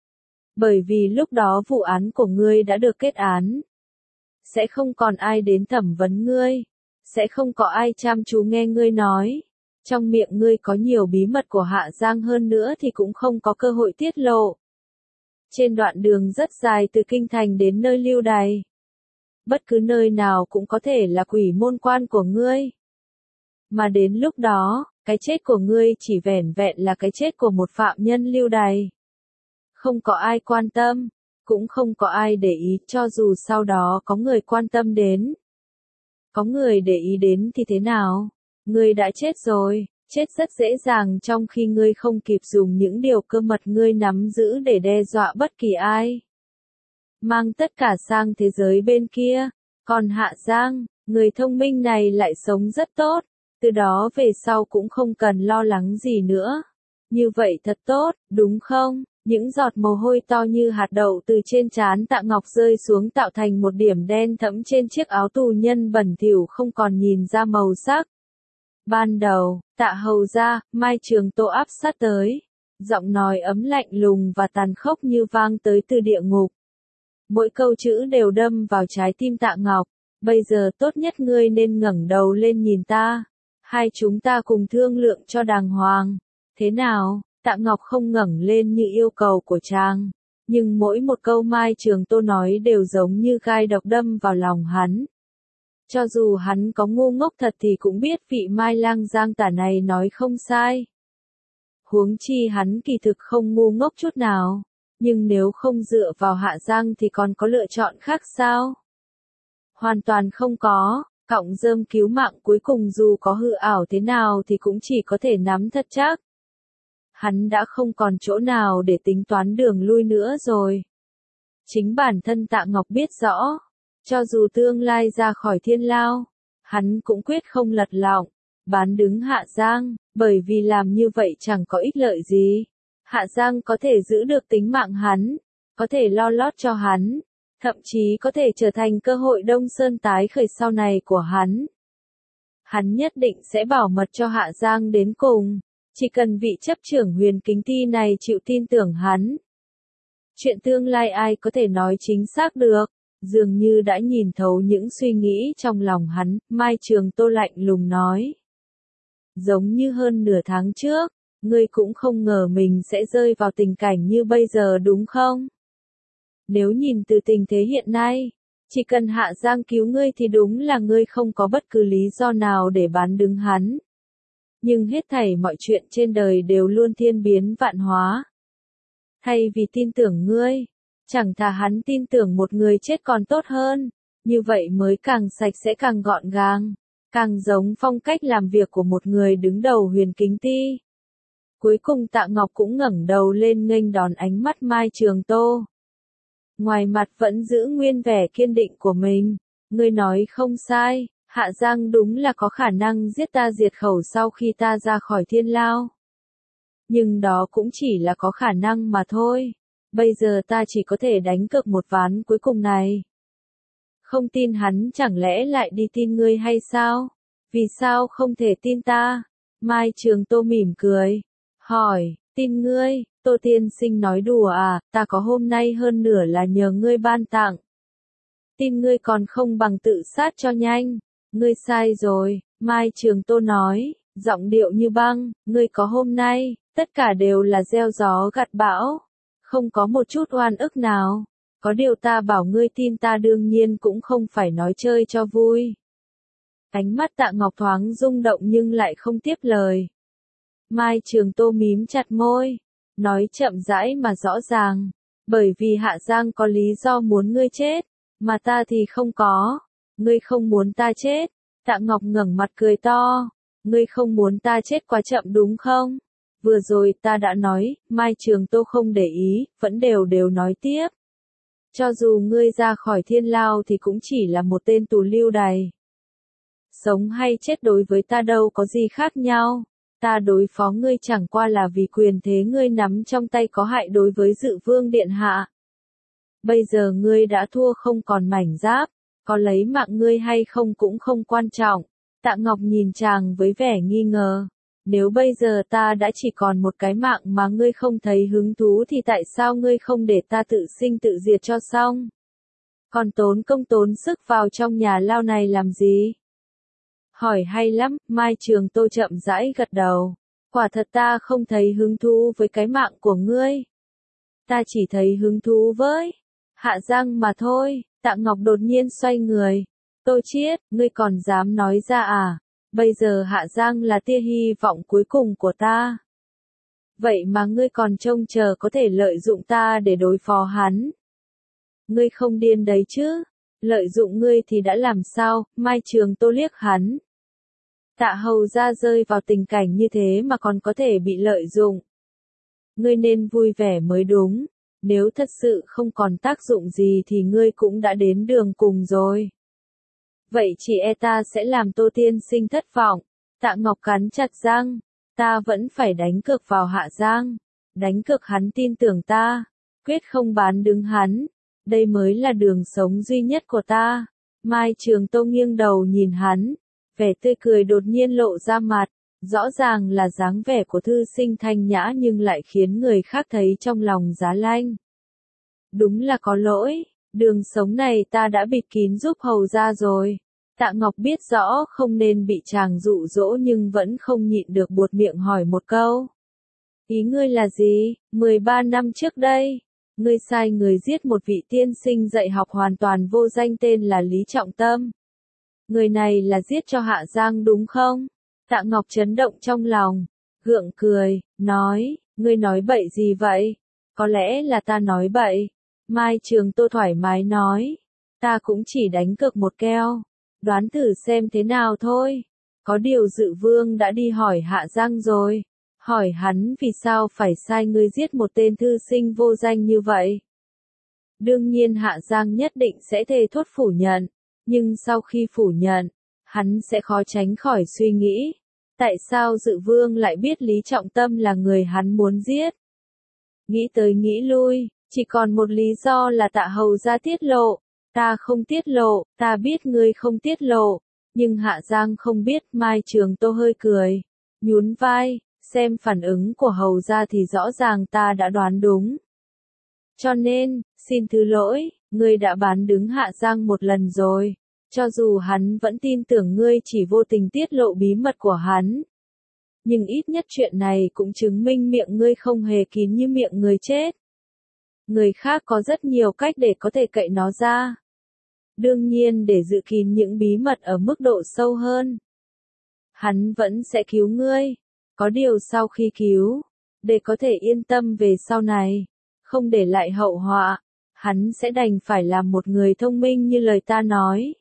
Bởi vì lúc đó vụ án của ngươi đã được kết án. Sẽ không còn ai đến thẩm vấn ngươi. Sẽ không có ai chăm chú nghe ngươi nói. Trong miệng ngươi có nhiều bí mật của Hạ Giang hơn nữa thì cũng không có cơ hội tiết lộ. Trên đoạn đường rất dài từ kinh thành đến nơi lưu đày. Bất cứ nơi nào cũng có thể là quỷ môn quan của ngươi. Mà đến lúc đó, cái chết của ngươi chỉ vẻn vẹn là cái chết của một phạm nhân lưu đày. Không có ai quan tâm, cũng không có ai để ý cho dù sau đó có người quan tâm đến. Có người để ý đến thì thế nào? Ngươi đã chết rồi, chết rất dễ dàng trong khi ngươi không kịp dùng những điều cơ mật ngươi nắm giữ để đe dọa bất kỳ ai. Mang tất cả sang thế giới bên kia, còn Hạ Giang, người thông minh này lại sống rất tốt, từ đó về sau cũng không cần lo lắng gì nữa. Như vậy thật tốt, đúng không? Những giọt mồ hôi to như hạt đậu từ trên trán Tạ Ngọc rơi xuống tạo thành một điểm đen thẫm trên chiếc áo tù nhân bẩn thỉu không còn nhìn ra màu sắc. Ban đầu, Tạ hầu gia, Mai Trường Tô áp sát tới. Giọng nói ấm lạnh lùng và tàn khốc như vang tới từ địa ngục. Mỗi câu chữ đều đâm vào trái tim Tạ Ngọc. Bây giờ tốt nhất ngươi nên ngẩng đầu lên nhìn ta. Hai chúng ta cùng thương lượng cho đàng hoàng. Thế nào? Tạ Ngọc không ngẩng lên như yêu cầu của chàng. Nhưng mỗi một câu Mai Trường Tô nói đều giống như gai độc đâm vào lòng hắn. Cho dù hắn có ngu ngốc thật thì cũng biết vị Mai Lang Giang tả này nói không sai. Huống chi hắn kỳ thực không ngu ngốc chút nào. Nhưng nếu không dựa vào Hạ Giang thì còn có lựa chọn khác sao? Hoàn toàn không có. Cọng rơm cứu mạng cuối cùng dù có hư ảo thế nào thì cũng chỉ có thể nắm thật chắc. Hắn đã không còn chỗ nào để tính toán đường lui nữa rồi. Chính bản thân Tạ Ngọc biết rõ. Cho dù tương lai ra khỏi thiên lao, hắn cũng quyết không lật lọng, bán đứng Hạ Giang, bởi vì làm như vậy chẳng có ích lợi gì. Hạ Giang có thể giữ được tính mạng hắn, có thể lo lót cho hắn, thậm chí có thể trở thành cơ hội Đông Sơn tái khởi sau này của hắn. Hắn nhất định sẽ bảo mật cho Hạ Giang đến cùng, chỉ cần vị chấp trưởng Huyền Kính Ti này chịu tin tưởng hắn. Chuyện tương lai ai có thể nói chính xác được, dường như đã nhìn thấu những suy nghĩ trong lòng hắn, Mai Trường Tô lạnh lùng nói. Giống như hơn nửa tháng trước, ngươi cũng không ngờ mình sẽ rơi vào tình cảnh như bây giờ đúng không? Nếu nhìn từ tình thế hiện nay, chỉ cần Hạ Giang cứu ngươi thì đúng là ngươi không có bất cứ lý do nào để bán đứng hắn. Nhưng hết thảy mọi chuyện trên đời đều luôn thiên biến vạn hóa. Thay vì tin tưởng ngươi, chẳng thà hắn tin tưởng một người chết còn tốt hơn, như vậy mới càng sạch sẽ càng gọn gàng, càng giống phong cách làm việc của một người đứng đầu Huyền Kính Ti. Cuối cùng Tạ Ngọc cũng ngẩng đầu lên nghênh đón ánh mắt Mai Trường Tô. Ngoài mặt vẫn giữ nguyên vẻ kiên định của mình, ngươi nói không sai, Hạ Giang đúng là có khả năng giết ta diệt khẩu sau khi ta ra khỏi thiên lao. Nhưng đó cũng chỉ là có khả năng mà thôi. Bây giờ ta chỉ có thể đánh cược một ván cuối cùng này. Không tin hắn chẳng lẽ lại đi tin ngươi hay sao? Vì sao không thể tin ta? Mai Trường Tô mỉm cười. Hỏi, tin ngươi, Tô tiên sinh nói đùa à, ta có hôm nay hơn nửa là nhờ ngươi ban tặng. Tin ngươi còn không bằng tự sát cho nhanh. Ngươi sai rồi, Mai Trường Tô nói, giọng điệu như băng, ngươi có hôm nay, tất cả đều là gieo gió gặt bão. Không có một chút oan ức nào. Có điều ta bảo ngươi tin ta đương nhiên cũng không phải nói chơi cho vui. Ánh mắt Tạ Ngọc thoáng rung động nhưng lại không tiếp lời. Mai Trường Tô mím chặt môi, nói chậm rãi mà rõ ràng, bởi vì Hạ Giang có lý do muốn ngươi chết, mà ta thì không có. Ngươi không muốn ta chết. Tạ Ngọc ngẩng mặt cười to, ngươi không muốn ta chết quá chậm đúng không? Vừa rồi ta đã nói, Mai Trường Tô không để ý, vẫn đều nói tiếp. Cho dù ngươi ra khỏi thiên lao thì cũng chỉ là một tên tù lưu đày. Sống hay chết đối với ta đâu có gì khác nhau. Ta đối phó ngươi chẳng qua là vì quyền thế ngươi nắm trong tay có hại đối với Dự Vương Điện Hạ. Bây giờ ngươi đã thua không còn mảnh giáp, có lấy mạng ngươi hay không cũng không quan trọng. Tạ Ngọc nhìn chàng với vẻ nghi ngờ. Nếu bây giờ ta đã chỉ còn một cái mạng mà ngươi không thấy hứng thú thì tại sao ngươi không để ta tự sinh tự diệt cho xong? Còn tốn công tốn sức vào trong nhà lao này làm gì? Hỏi hay lắm, Mai Trường Tô chậm rãi gật đầu. Quả thật ta không thấy hứng thú với cái mạng của ngươi. Ta chỉ thấy hứng thú với Hạ Giang mà thôi. Tạ Ngọc đột nhiên xoay người. Tô Chiết, ngươi còn dám nói ra à? Bây giờ Hạ Giang là tia hy vọng cuối cùng của ta. Vậy mà ngươi còn trông chờ có thể lợi dụng ta để đối phó hắn. Ngươi không điên đấy chứ? Lợi dụng ngươi thì đã làm sao? Mai Trường Tô liếc hắn. Tạ hầu ra rơi vào tình cảnh như thế mà còn có thể bị lợi dụng. Ngươi nên vui vẻ mới đúng. Nếu thật sự không còn tác dụng gì thì ngươi cũng đã đến đường cùng rồi. Vậy chỉ e ta sẽ làm Tô tiên sinh thất vọng. Tạ Ngọc cắn chặt răng. Ta vẫn phải đánh cược vào Hạ Giang. Đánh cược hắn tin tưởng ta. Quyết không bán đứng hắn. Đây mới là đường sống duy nhất của ta. Mai Trường Tô nghiêng đầu nhìn hắn. Vẻ tươi cười đột nhiên lộ ra mặt. Rõ ràng là dáng vẻ của thư sinh thanh nhã nhưng lại khiến người khác thấy trong lòng giá lanh. Đúng là có lỗi. Đường sống này ta đã bịt kín giúp hầu ra rồi. Tạ Ngọc biết rõ không nên bị chàng dụ dỗ nhưng vẫn không nhịn được buột miệng hỏi một câu. Ý ngươi là gì? 13 năm trước đây, ngươi sai người giết một vị tiên sinh dạy học hoàn toàn vô danh tên là Lý Trọng Tâm. Người này là giết cho Hạ Giang đúng không? Tạ Ngọc chấn động trong lòng, gượng cười, nói, ngươi nói bậy gì vậy? Có lẽ là ta nói bậy. Mai Trường Tô thoải mái nói, ta cũng chỉ đánh cược một keo, đoán thử xem thế nào thôi. Có điều Dự Vương đã đi hỏi Hạ Giang rồi, hỏi hắn vì sao phải sai ngươi giết một tên thư sinh vô danh như vậy. Đương nhiên Hạ Giang nhất định sẽ thề thốt phủ nhận, nhưng sau khi phủ nhận, hắn sẽ khó tránh khỏi suy nghĩ, tại sao Dự Vương lại biết Lý Trọng Tâm là người hắn muốn giết. Nghĩ tới nghĩ lui, chỉ còn một lý do là Tạ hầu ra tiết lộ. Ta không tiết lộ, ta biết ngươi không tiết lộ, nhưng Hạ Giang không biết. Mai Trường Tô hơi cười, nhún vai, xem phản ứng của hầu ra thì rõ ràng ta đã đoán đúng. Cho nên, xin thứ lỗi, ngươi đã bán đứng Hạ Giang một lần rồi, cho dù hắn vẫn tin tưởng ngươi chỉ vô tình tiết lộ bí mật của hắn. Nhưng ít nhất chuyện này cũng chứng minh miệng ngươi không hề kín như miệng người chết. Người khác có rất nhiều cách để có thể cậy nó ra. Đương nhiên để giữ kín những bí mật ở mức độ sâu hơn. Hắn vẫn sẽ cứu ngươi. Có điều sau khi cứu, để có thể yên tâm về sau này, không để lại hậu họa, hắn sẽ đành phải làm một người thông minh như lời ta nói.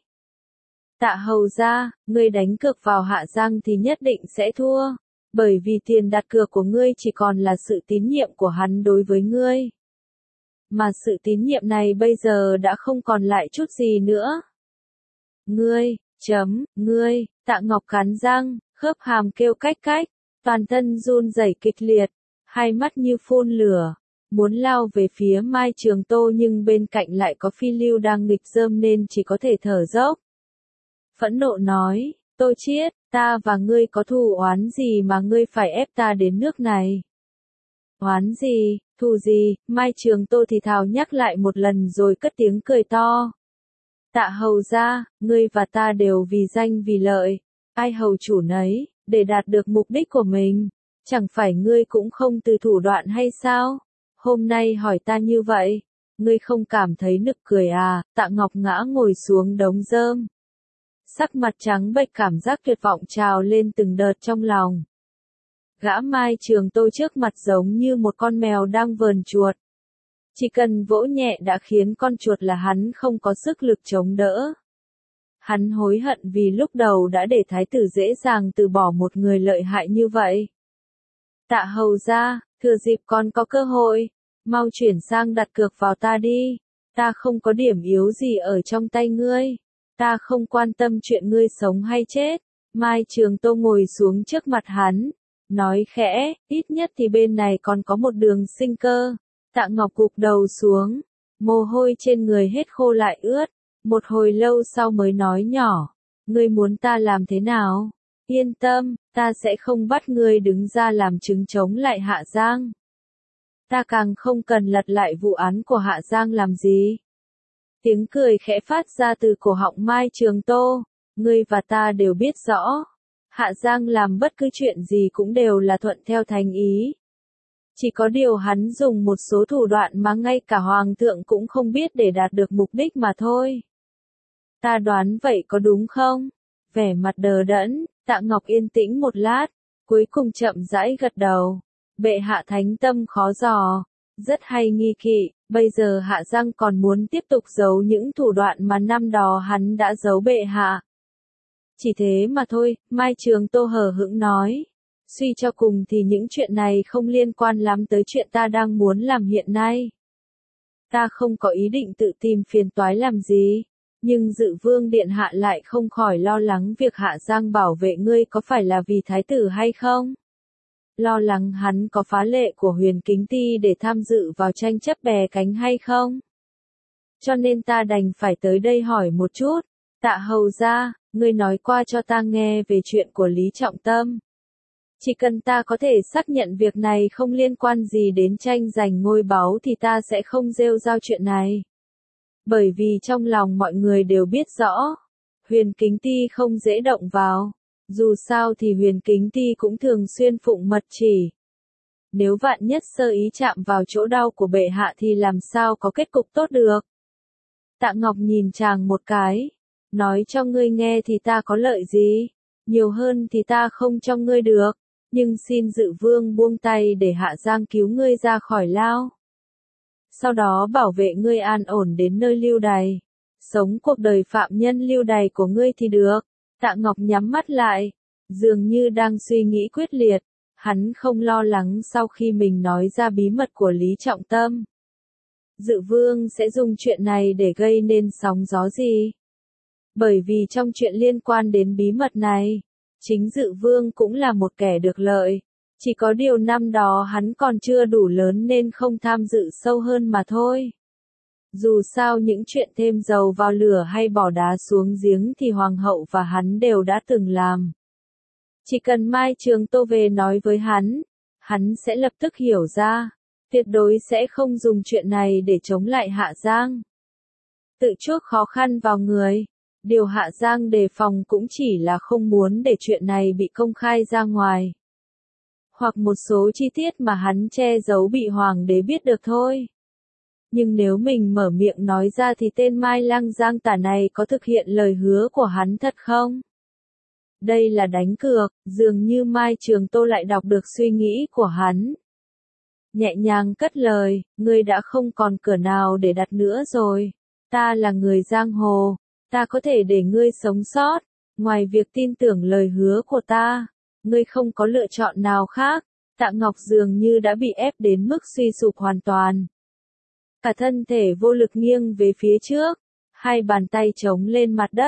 Tạ hầu ra, ngươi đánh cược vào Hạ Giang thì nhất định sẽ thua, bởi vì tiền đặt cược của ngươi chỉ còn là sự tín nhiệm của hắn đối với ngươi. Mà sự tín nhiệm này bây giờ đã không còn lại chút gì nữa. Ngươi, Ngươi, Tạ Ngọc cắn răng, khớp hàm kêu cách cách, toàn thân run rẩy kịch liệt, hai mắt như phun lửa, muốn lao về phía Mai Trường Tô nhưng bên cạnh lại có Phi Lưu đang nghịch rơm nên chỉ có thể thở dốc. Phẫn nộ nói, Tô Chiết, ta và ngươi có thù oán gì mà ngươi phải ép ta đến nước này? Oán gì, thù gì? Mai Trường Tô thì thào nhắc lại một lần rồi cất tiếng cười to. Tạ hầu gia, ngươi và ta đều vì danh vì lợi, ai hầu chủ nấy, để đạt được mục đích của mình, chẳng phải ngươi cũng không từ thủ đoạn hay sao? Hôm nay hỏi ta như vậy, ngươi không cảm thấy nực cười à? Tạ Ngọc ngã ngồi xuống đống rơm. Sắc mặt trắng bệch, cảm giác tuyệt vọng trào lên từng đợt trong lòng. Gã Mai Trường Tô trước mặt giống như một con mèo đang vờn chuột. Chỉ cần vỗ nhẹ đã khiến con chuột là hắn không có sức lực chống đỡ. Hắn hối hận vì lúc đầu đã để thái tử dễ dàng từ bỏ một người lợi hại như vậy. Tạ hầu gia, thừa dịp còn có cơ hội, mau chuyển sang đặt cược vào ta đi. Ta không có điểm yếu gì ở trong tay ngươi. Ta không quan tâm chuyện ngươi sống hay chết. Mai Trường Tô ngồi xuống trước mặt hắn, nói khẽ, ít nhất thì bên này còn có một đường sinh cơ. Tạ Ngọc gục đầu xuống, mồ hôi trên người hết khô lại ướt, một hồi lâu sau mới nói nhỏ, ngươi muốn ta làm thế nào? Yên tâm, ta sẽ không bắt ngươi đứng ra làm chứng chống lại Hạ Giang. Ta càng không cần lật lại vụ án của Hạ Giang làm gì. Tiếng cười khẽ phát ra từ cổ họng Mai Trường Tô, ngươi và ta đều biết rõ, Hạ Giang làm bất cứ chuyện gì cũng đều là thuận theo thành ý. Chỉ có điều hắn dùng một số thủ đoạn mà ngay cả Hoàng thượng cũng không biết để đạt được mục đích mà thôi. Ta đoán vậy có đúng không? Vẻ mặt đờ đẫn, Tạ Ngọc yên tĩnh một lát, cuối cùng chậm rãi gật đầu. Bệ hạ thánh tâm khó dò, rất hay nghi kỵ, bây giờ Hạ Giang còn muốn tiếp tục giấu những thủ đoạn mà năm đó hắn đã giấu bệ hạ. Chỉ thế mà thôi, Mai Trường Tô hờ hững nói. Suy cho cùng thì những chuyện này không liên quan lắm tới chuyện ta đang muốn làm hiện nay. Ta không có ý định tự tìm phiền toái làm gì, nhưng Dự Vương Điện Hạ lại không khỏi lo lắng việc Hạ Giang bảo vệ ngươi có phải là vì thái tử hay không? Lo lắng hắn có phá lệ của Huyền Kính Ti để tham dự vào tranh chấp bè cánh hay không? Cho nên ta đành phải tới đây hỏi một chút. Tạ hầu gia, ngươi nói qua cho ta nghe về chuyện của Lý Trọng Tâm. Chỉ cần ta có thể xác nhận việc này không liên quan gì đến tranh giành ngôi báu thì ta sẽ không rêu rao chuyện này. Bởi vì trong lòng mọi người đều biết rõ, Huyền Kính Ti không dễ động vào. Dù sao thì Huyền Kính Ti cũng thường xuyên phụng mật chỉ. Nếu vạn nhất sơ ý chạm vào chỗ đau của bệ hạ thì làm sao có kết cục tốt được. Tạ Ngọc nhìn chàng một cái, nói cho ngươi nghe thì ta có lợi gì, nhiều hơn thì ta không cho ngươi được, nhưng xin Dự Vương buông tay để Hạ Giang cứu ngươi ra khỏi lao. Sau đó bảo vệ ngươi an ổn đến nơi lưu đày, sống cuộc đời phạm nhân lưu đày của ngươi thì được. Tạ Ngọc nhắm mắt lại, dường như đang suy nghĩ quyết liệt, hắn không lo lắng sau khi mình nói ra bí mật của Lý Trọng Tâm. Dự Vương sẽ dùng chuyện này để gây nên sóng gió gì? Bởi vì trong chuyện liên quan đến bí mật này, chính Dự Vương cũng là một kẻ được lợi, chỉ có điều năm đó hắn còn chưa đủ lớn nên không tham dự sâu hơn mà thôi. Dù sao những chuyện thêm dầu vào lửa hay bỏ đá xuống giếng thì Hoàng hậu và hắn đều đã từng làm. Chỉ cần Mai Trường Tô về nói với hắn sẽ lập tức hiểu ra, tuyệt đối sẽ không dùng chuyện này để chống lại Hạ Giang. Tự chuốc khó khăn vào người, điều Hạ Giang đề phòng cũng chỉ là không muốn để chuyện này bị công khai ra ngoài. Hoặc một số chi tiết mà hắn che giấu bị Hoàng đế biết được thôi. Nhưng nếu mình mở miệng nói ra thì tên Mai Lăng Giang Tả này có thực hiện lời hứa của hắn thật không? Đây là đánh cược, dường như Mai Trường Tô lại đọc được suy nghĩ của hắn. Nhẹ nhàng cất lời, ngươi đã không còn cửa nào để đặt nữa rồi. Ta là người giang hồ, ta có thể để ngươi sống sót. Ngoài việc tin tưởng lời hứa của ta, ngươi không có lựa chọn nào khác. Tạ Ngọc dường như đã bị ép đến mức suy sụp hoàn toàn. Cả thân thể vô lực nghiêng về phía trước, hai bàn tay chống lên mặt đất,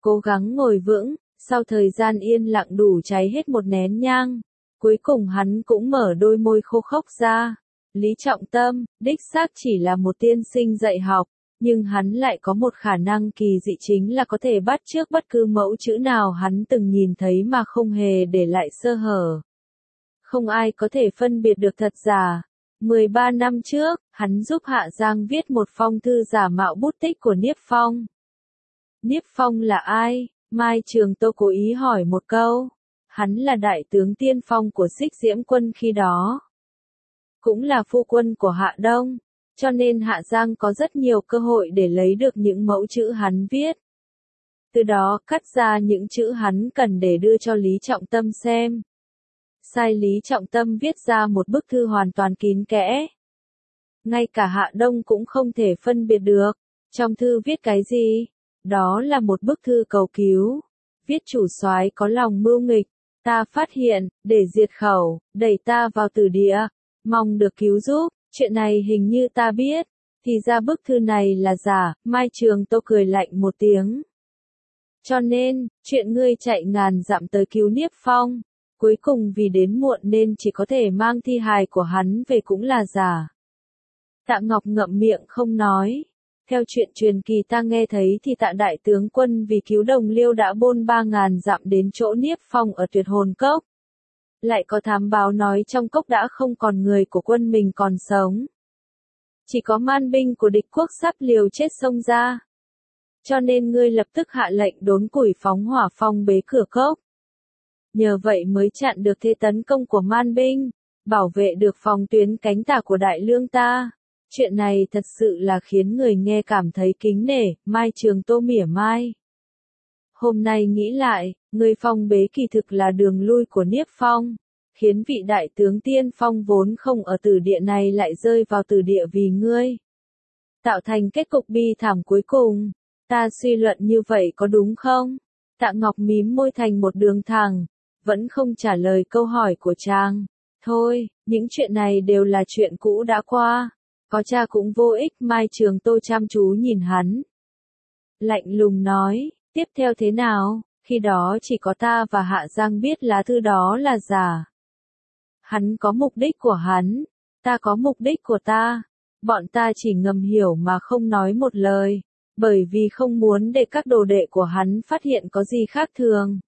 cố gắng ngồi vững, sau thời gian yên lặng đủ cháy hết một nén nhang. Cuối cùng hắn cũng mở đôi môi khô khốc ra. Lý Trọng Tâm, đích xác chỉ là một tiên sinh dạy học, nhưng hắn lại có một khả năng kỳ dị chính là có thể bắt chước bất cứ mẫu chữ nào hắn từng nhìn thấy mà không hề để lại sơ hở. Không ai có thể phân biệt được thật giả. 13 năm trước, hắn giúp Hạ Giang viết một phong thư giả mạo bút tích của Niếp Phong. Niếp Phong là ai? Mai Trường Tô cố ý hỏi một câu. Hắn là đại tướng tiên phong của Xích Diễm quân khi đó. Cũng là phu quân của Hạ Đông, cho nên Hạ Giang có rất nhiều cơ hội để lấy được những mẫu chữ hắn viết. Từ đó cắt ra những chữ hắn cần để đưa cho Lý Trọng Tâm xem. Sai Lý Trọng Tâm viết ra một bức thư hoàn toàn kín kẽ. Ngay cả Hạ Đông cũng không thể phân biệt được, trong thư viết cái gì. Đó là một bức thư cầu cứu. Viết chủ soái có lòng mưu nghịch, ta phát hiện, để diệt khẩu, đẩy ta vào tử địa, mong được cứu giúp, chuyện này hình như ta biết, thì ra bức thư này là giả. Mai Trường Tô cười lạnh một tiếng. Cho nên, chuyện ngươi chạy ngàn dặm tới cứu Niếp Phong, cuối cùng vì đến muộn nên chỉ có thể mang thi hài của hắn về cũng là giả. Tạ Ngọc ngậm miệng không nói. Theo chuyện truyền kỳ ta nghe thấy thì Tạ đại tướng quân vì cứu Đồng Liêu đã bôn 3.000 dặm đến chỗ Niếp Phong ở Tuyệt Hồn Cốc. Lại có thám báo nói trong cốc đã không còn người của quân mình còn sống. Chỉ có man binh của địch quốc sắp liều chết xông ra. Cho nên ngươi lập tức hạ lệnh đốn củi phóng hỏa phong bế cửa cốc. Nhờ vậy mới chặn được thế tấn công của man binh, bảo vệ được phòng tuyến cánh tả của Đại Lương ta. Chuyện này thật sự là khiến người nghe cảm thấy kính nể. Mai Trường Tô mỉa mai. Hôm nay nghĩ lại, người phong bế kỳ thực là đường lui của Niếp Phong, khiến vị đại tướng tiên phong vốn không ở tử địa này lại rơi vào tử địa vì ngươi. Tạo thành kết cục bi thảm cuối cùng. Ta suy luận như vậy có đúng không? Tạ Ngọc mím môi thành một đường thẳng, vẫn không trả lời câu hỏi của chàng. Thôi, những chuyện này đều là chuyện cũ đã qua. Có cha cũng vô ích. Mai Trường Tô chăm chú nhìn hắn. Lạnh lùng nói, tiếp theo thế nào? Khi đó chỉ có ta và Hạ Giang biết lá thư đó là giả. Hắn có mục đích của hắn, ta có mục đích của ta. Bọn ta chỉ ngầm hiểu mà không nói một lời, bởi vì không muốn để các đồ đệ của hắn phát hiện có gì khác thường.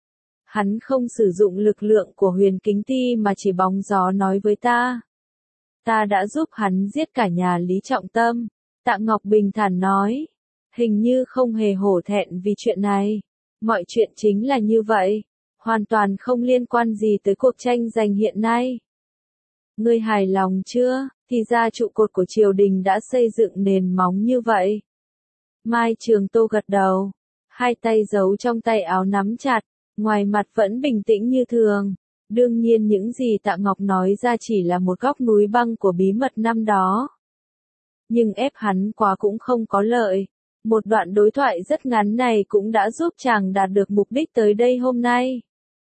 Hắn không sử dụng lực lượng của Huyền Kính Ti mà chỉ bóng gió nói với ta. Ta đã giúp hắn giết cả nhà Lý Trọng Tâm. Tạ Ngọc bình thản nói. Hình như không hề hổ thẹn vì chuyện này. Mọi chuyện chính là như vậy. Hoàn toàn không liên quan gì tới cuộc tranh giành hiện nay. Ngươi hài lòng chưa? Thì ra trụ cột của triều đình đã xây dựng nền móng như vậy. Mai Trường Tô gật đầu. Hai tay giấu trong tay áo nắm chặt. Ngoài mặt vẫn bình tĩnh như thường. Đương nhiên những gì Tạ Ngọc nói ra chỉ là một góc núi băng của bí mật năm đó. Nhưng ép hắn quá cũng không có lợi. Một đoạn đối thoại rất ngắn này cũng đã giúp chàng đạt được mục đích tới đây hôm nay.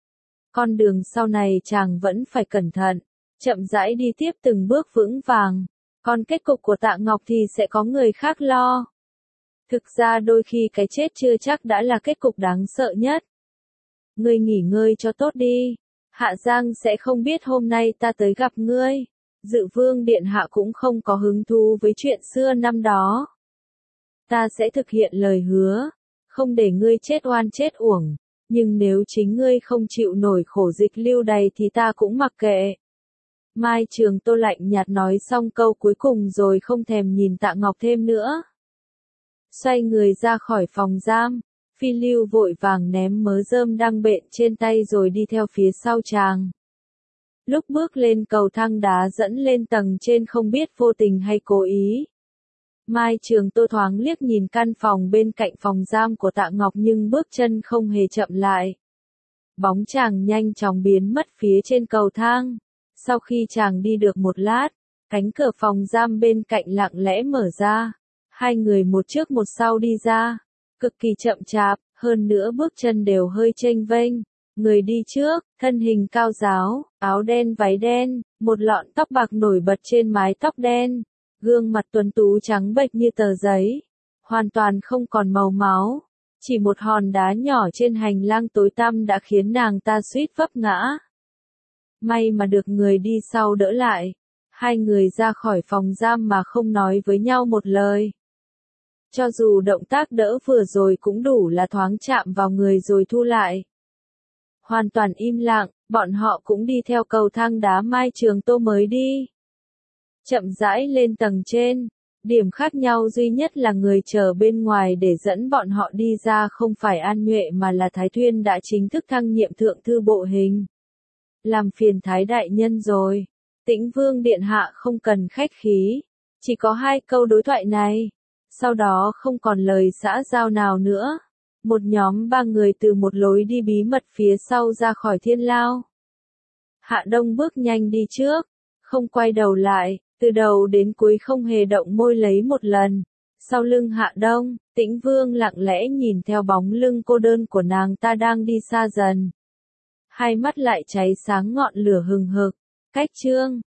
Con đường sau này chàng vẫn phải cẩn thận, chậm rãi đi tiếp từng bước vững vàng. Còn kết cục của Tạ Ngọc thì sẽ có người khác lo. Thực ra đôi khi cái chết chưa chắc đã là kết cục đáng sợ nhất. Ngươi nghỉ ngơi cho tốt đi. Hạ Giang sẽ không biết hôm nay ta tới gặp ngươi. Dự Vương Điện Hạ cũng không có hứng thú với chuyện xưa năm đó. Ta sẽ thực hiện lời hứa, không để ngươi chết oan chết uổng. Nhưng nếu chính ngươi không chịu nổi khổ dịch lưu đày thì ta cũng mặc kệ. Mai Trường Tô lạnh nhạt nói xong câu cuối cùng rồi không thèm nhìn Tạ Ngọc thêm nữa. Xoay người ra khỏi phòng giam. Phi Lưu vội vàng ném mớ rơm đang bện trên tay rồi đi theo phía sau chàng. Lúc bước lên cầu thang đá dẫn lên tầng trên không biết vô tình hay cố ý. Mai Trường Tô thoáng liếc nhìn căn phòng bên cạnh phòng giam của Tạ Ngọc nhưng bước chân không hề chậm lại. Bóng chàng nhanh chóng biến mất phía trên cầu thang. Sau khi chàng đi được một lát, cánh cửa phòng giam bên cạnh lặng lẽ mở ra. Hai người một trước một sau đi ra. Cực kỳ chậm chạp, hơn nữa bước chân đều hơi chênh vênh. Người đi trước, thân hình cao ráo, áo đen váy đen, một lọn tóc bạc nổi bật trên mái tóc đen. Gương mặt tuấn tú trắng bệch như tờ giấy, hoàn toàn không còn màu máu. Chỉ một hòn đá nhỏ trên hành lang tối tăm đã khiến nàng ta suýt vấp ngã. May mà được người đi sau đỡ lại. Hai người ra khỏi phòng giam mà không nói với nhau một lời. Cho dù động tác đỡ vừa rồi cũng đủ là thoáng chạm vào người rồi thu lại. Hoàn toàn im lặng, bọn họ cũng đi theo cầu thang đá Mai Trường Tô mới đi. Chậm rãi lên tầng trên. Điểm khác nhau duy nhất là người chờ bên ngoài để dẫn bọn họ đi ra không phải An Nhuệ mà là Thái Thuyên đã chính thức thăng nhiệm thượng thư bộ hình. Làm phiền Thái đại nhân rồi. Tĩnh Vương điện hạ không cần khách khí. Chỉ có 2 câu đối thoại này. Sau đó không còn lời xã giao nào nữa. Một nhóm 3 người từ một lối đi bí mật phía sau ra khỏi thiên lao. Hạ Đông bước nhanh đi trước. Không quay đầu lại. Từ đầu đến cuối không hề động môi lấy một lần. Sau lưng Hạ Đông, Tĩnh Vương lặng lẽ nhìn theo bóng lưng cô đơn của nàng ta đang đi xa dần. Hai mắt lại cháy sáng ngọn lửa hừng hực. Cách chương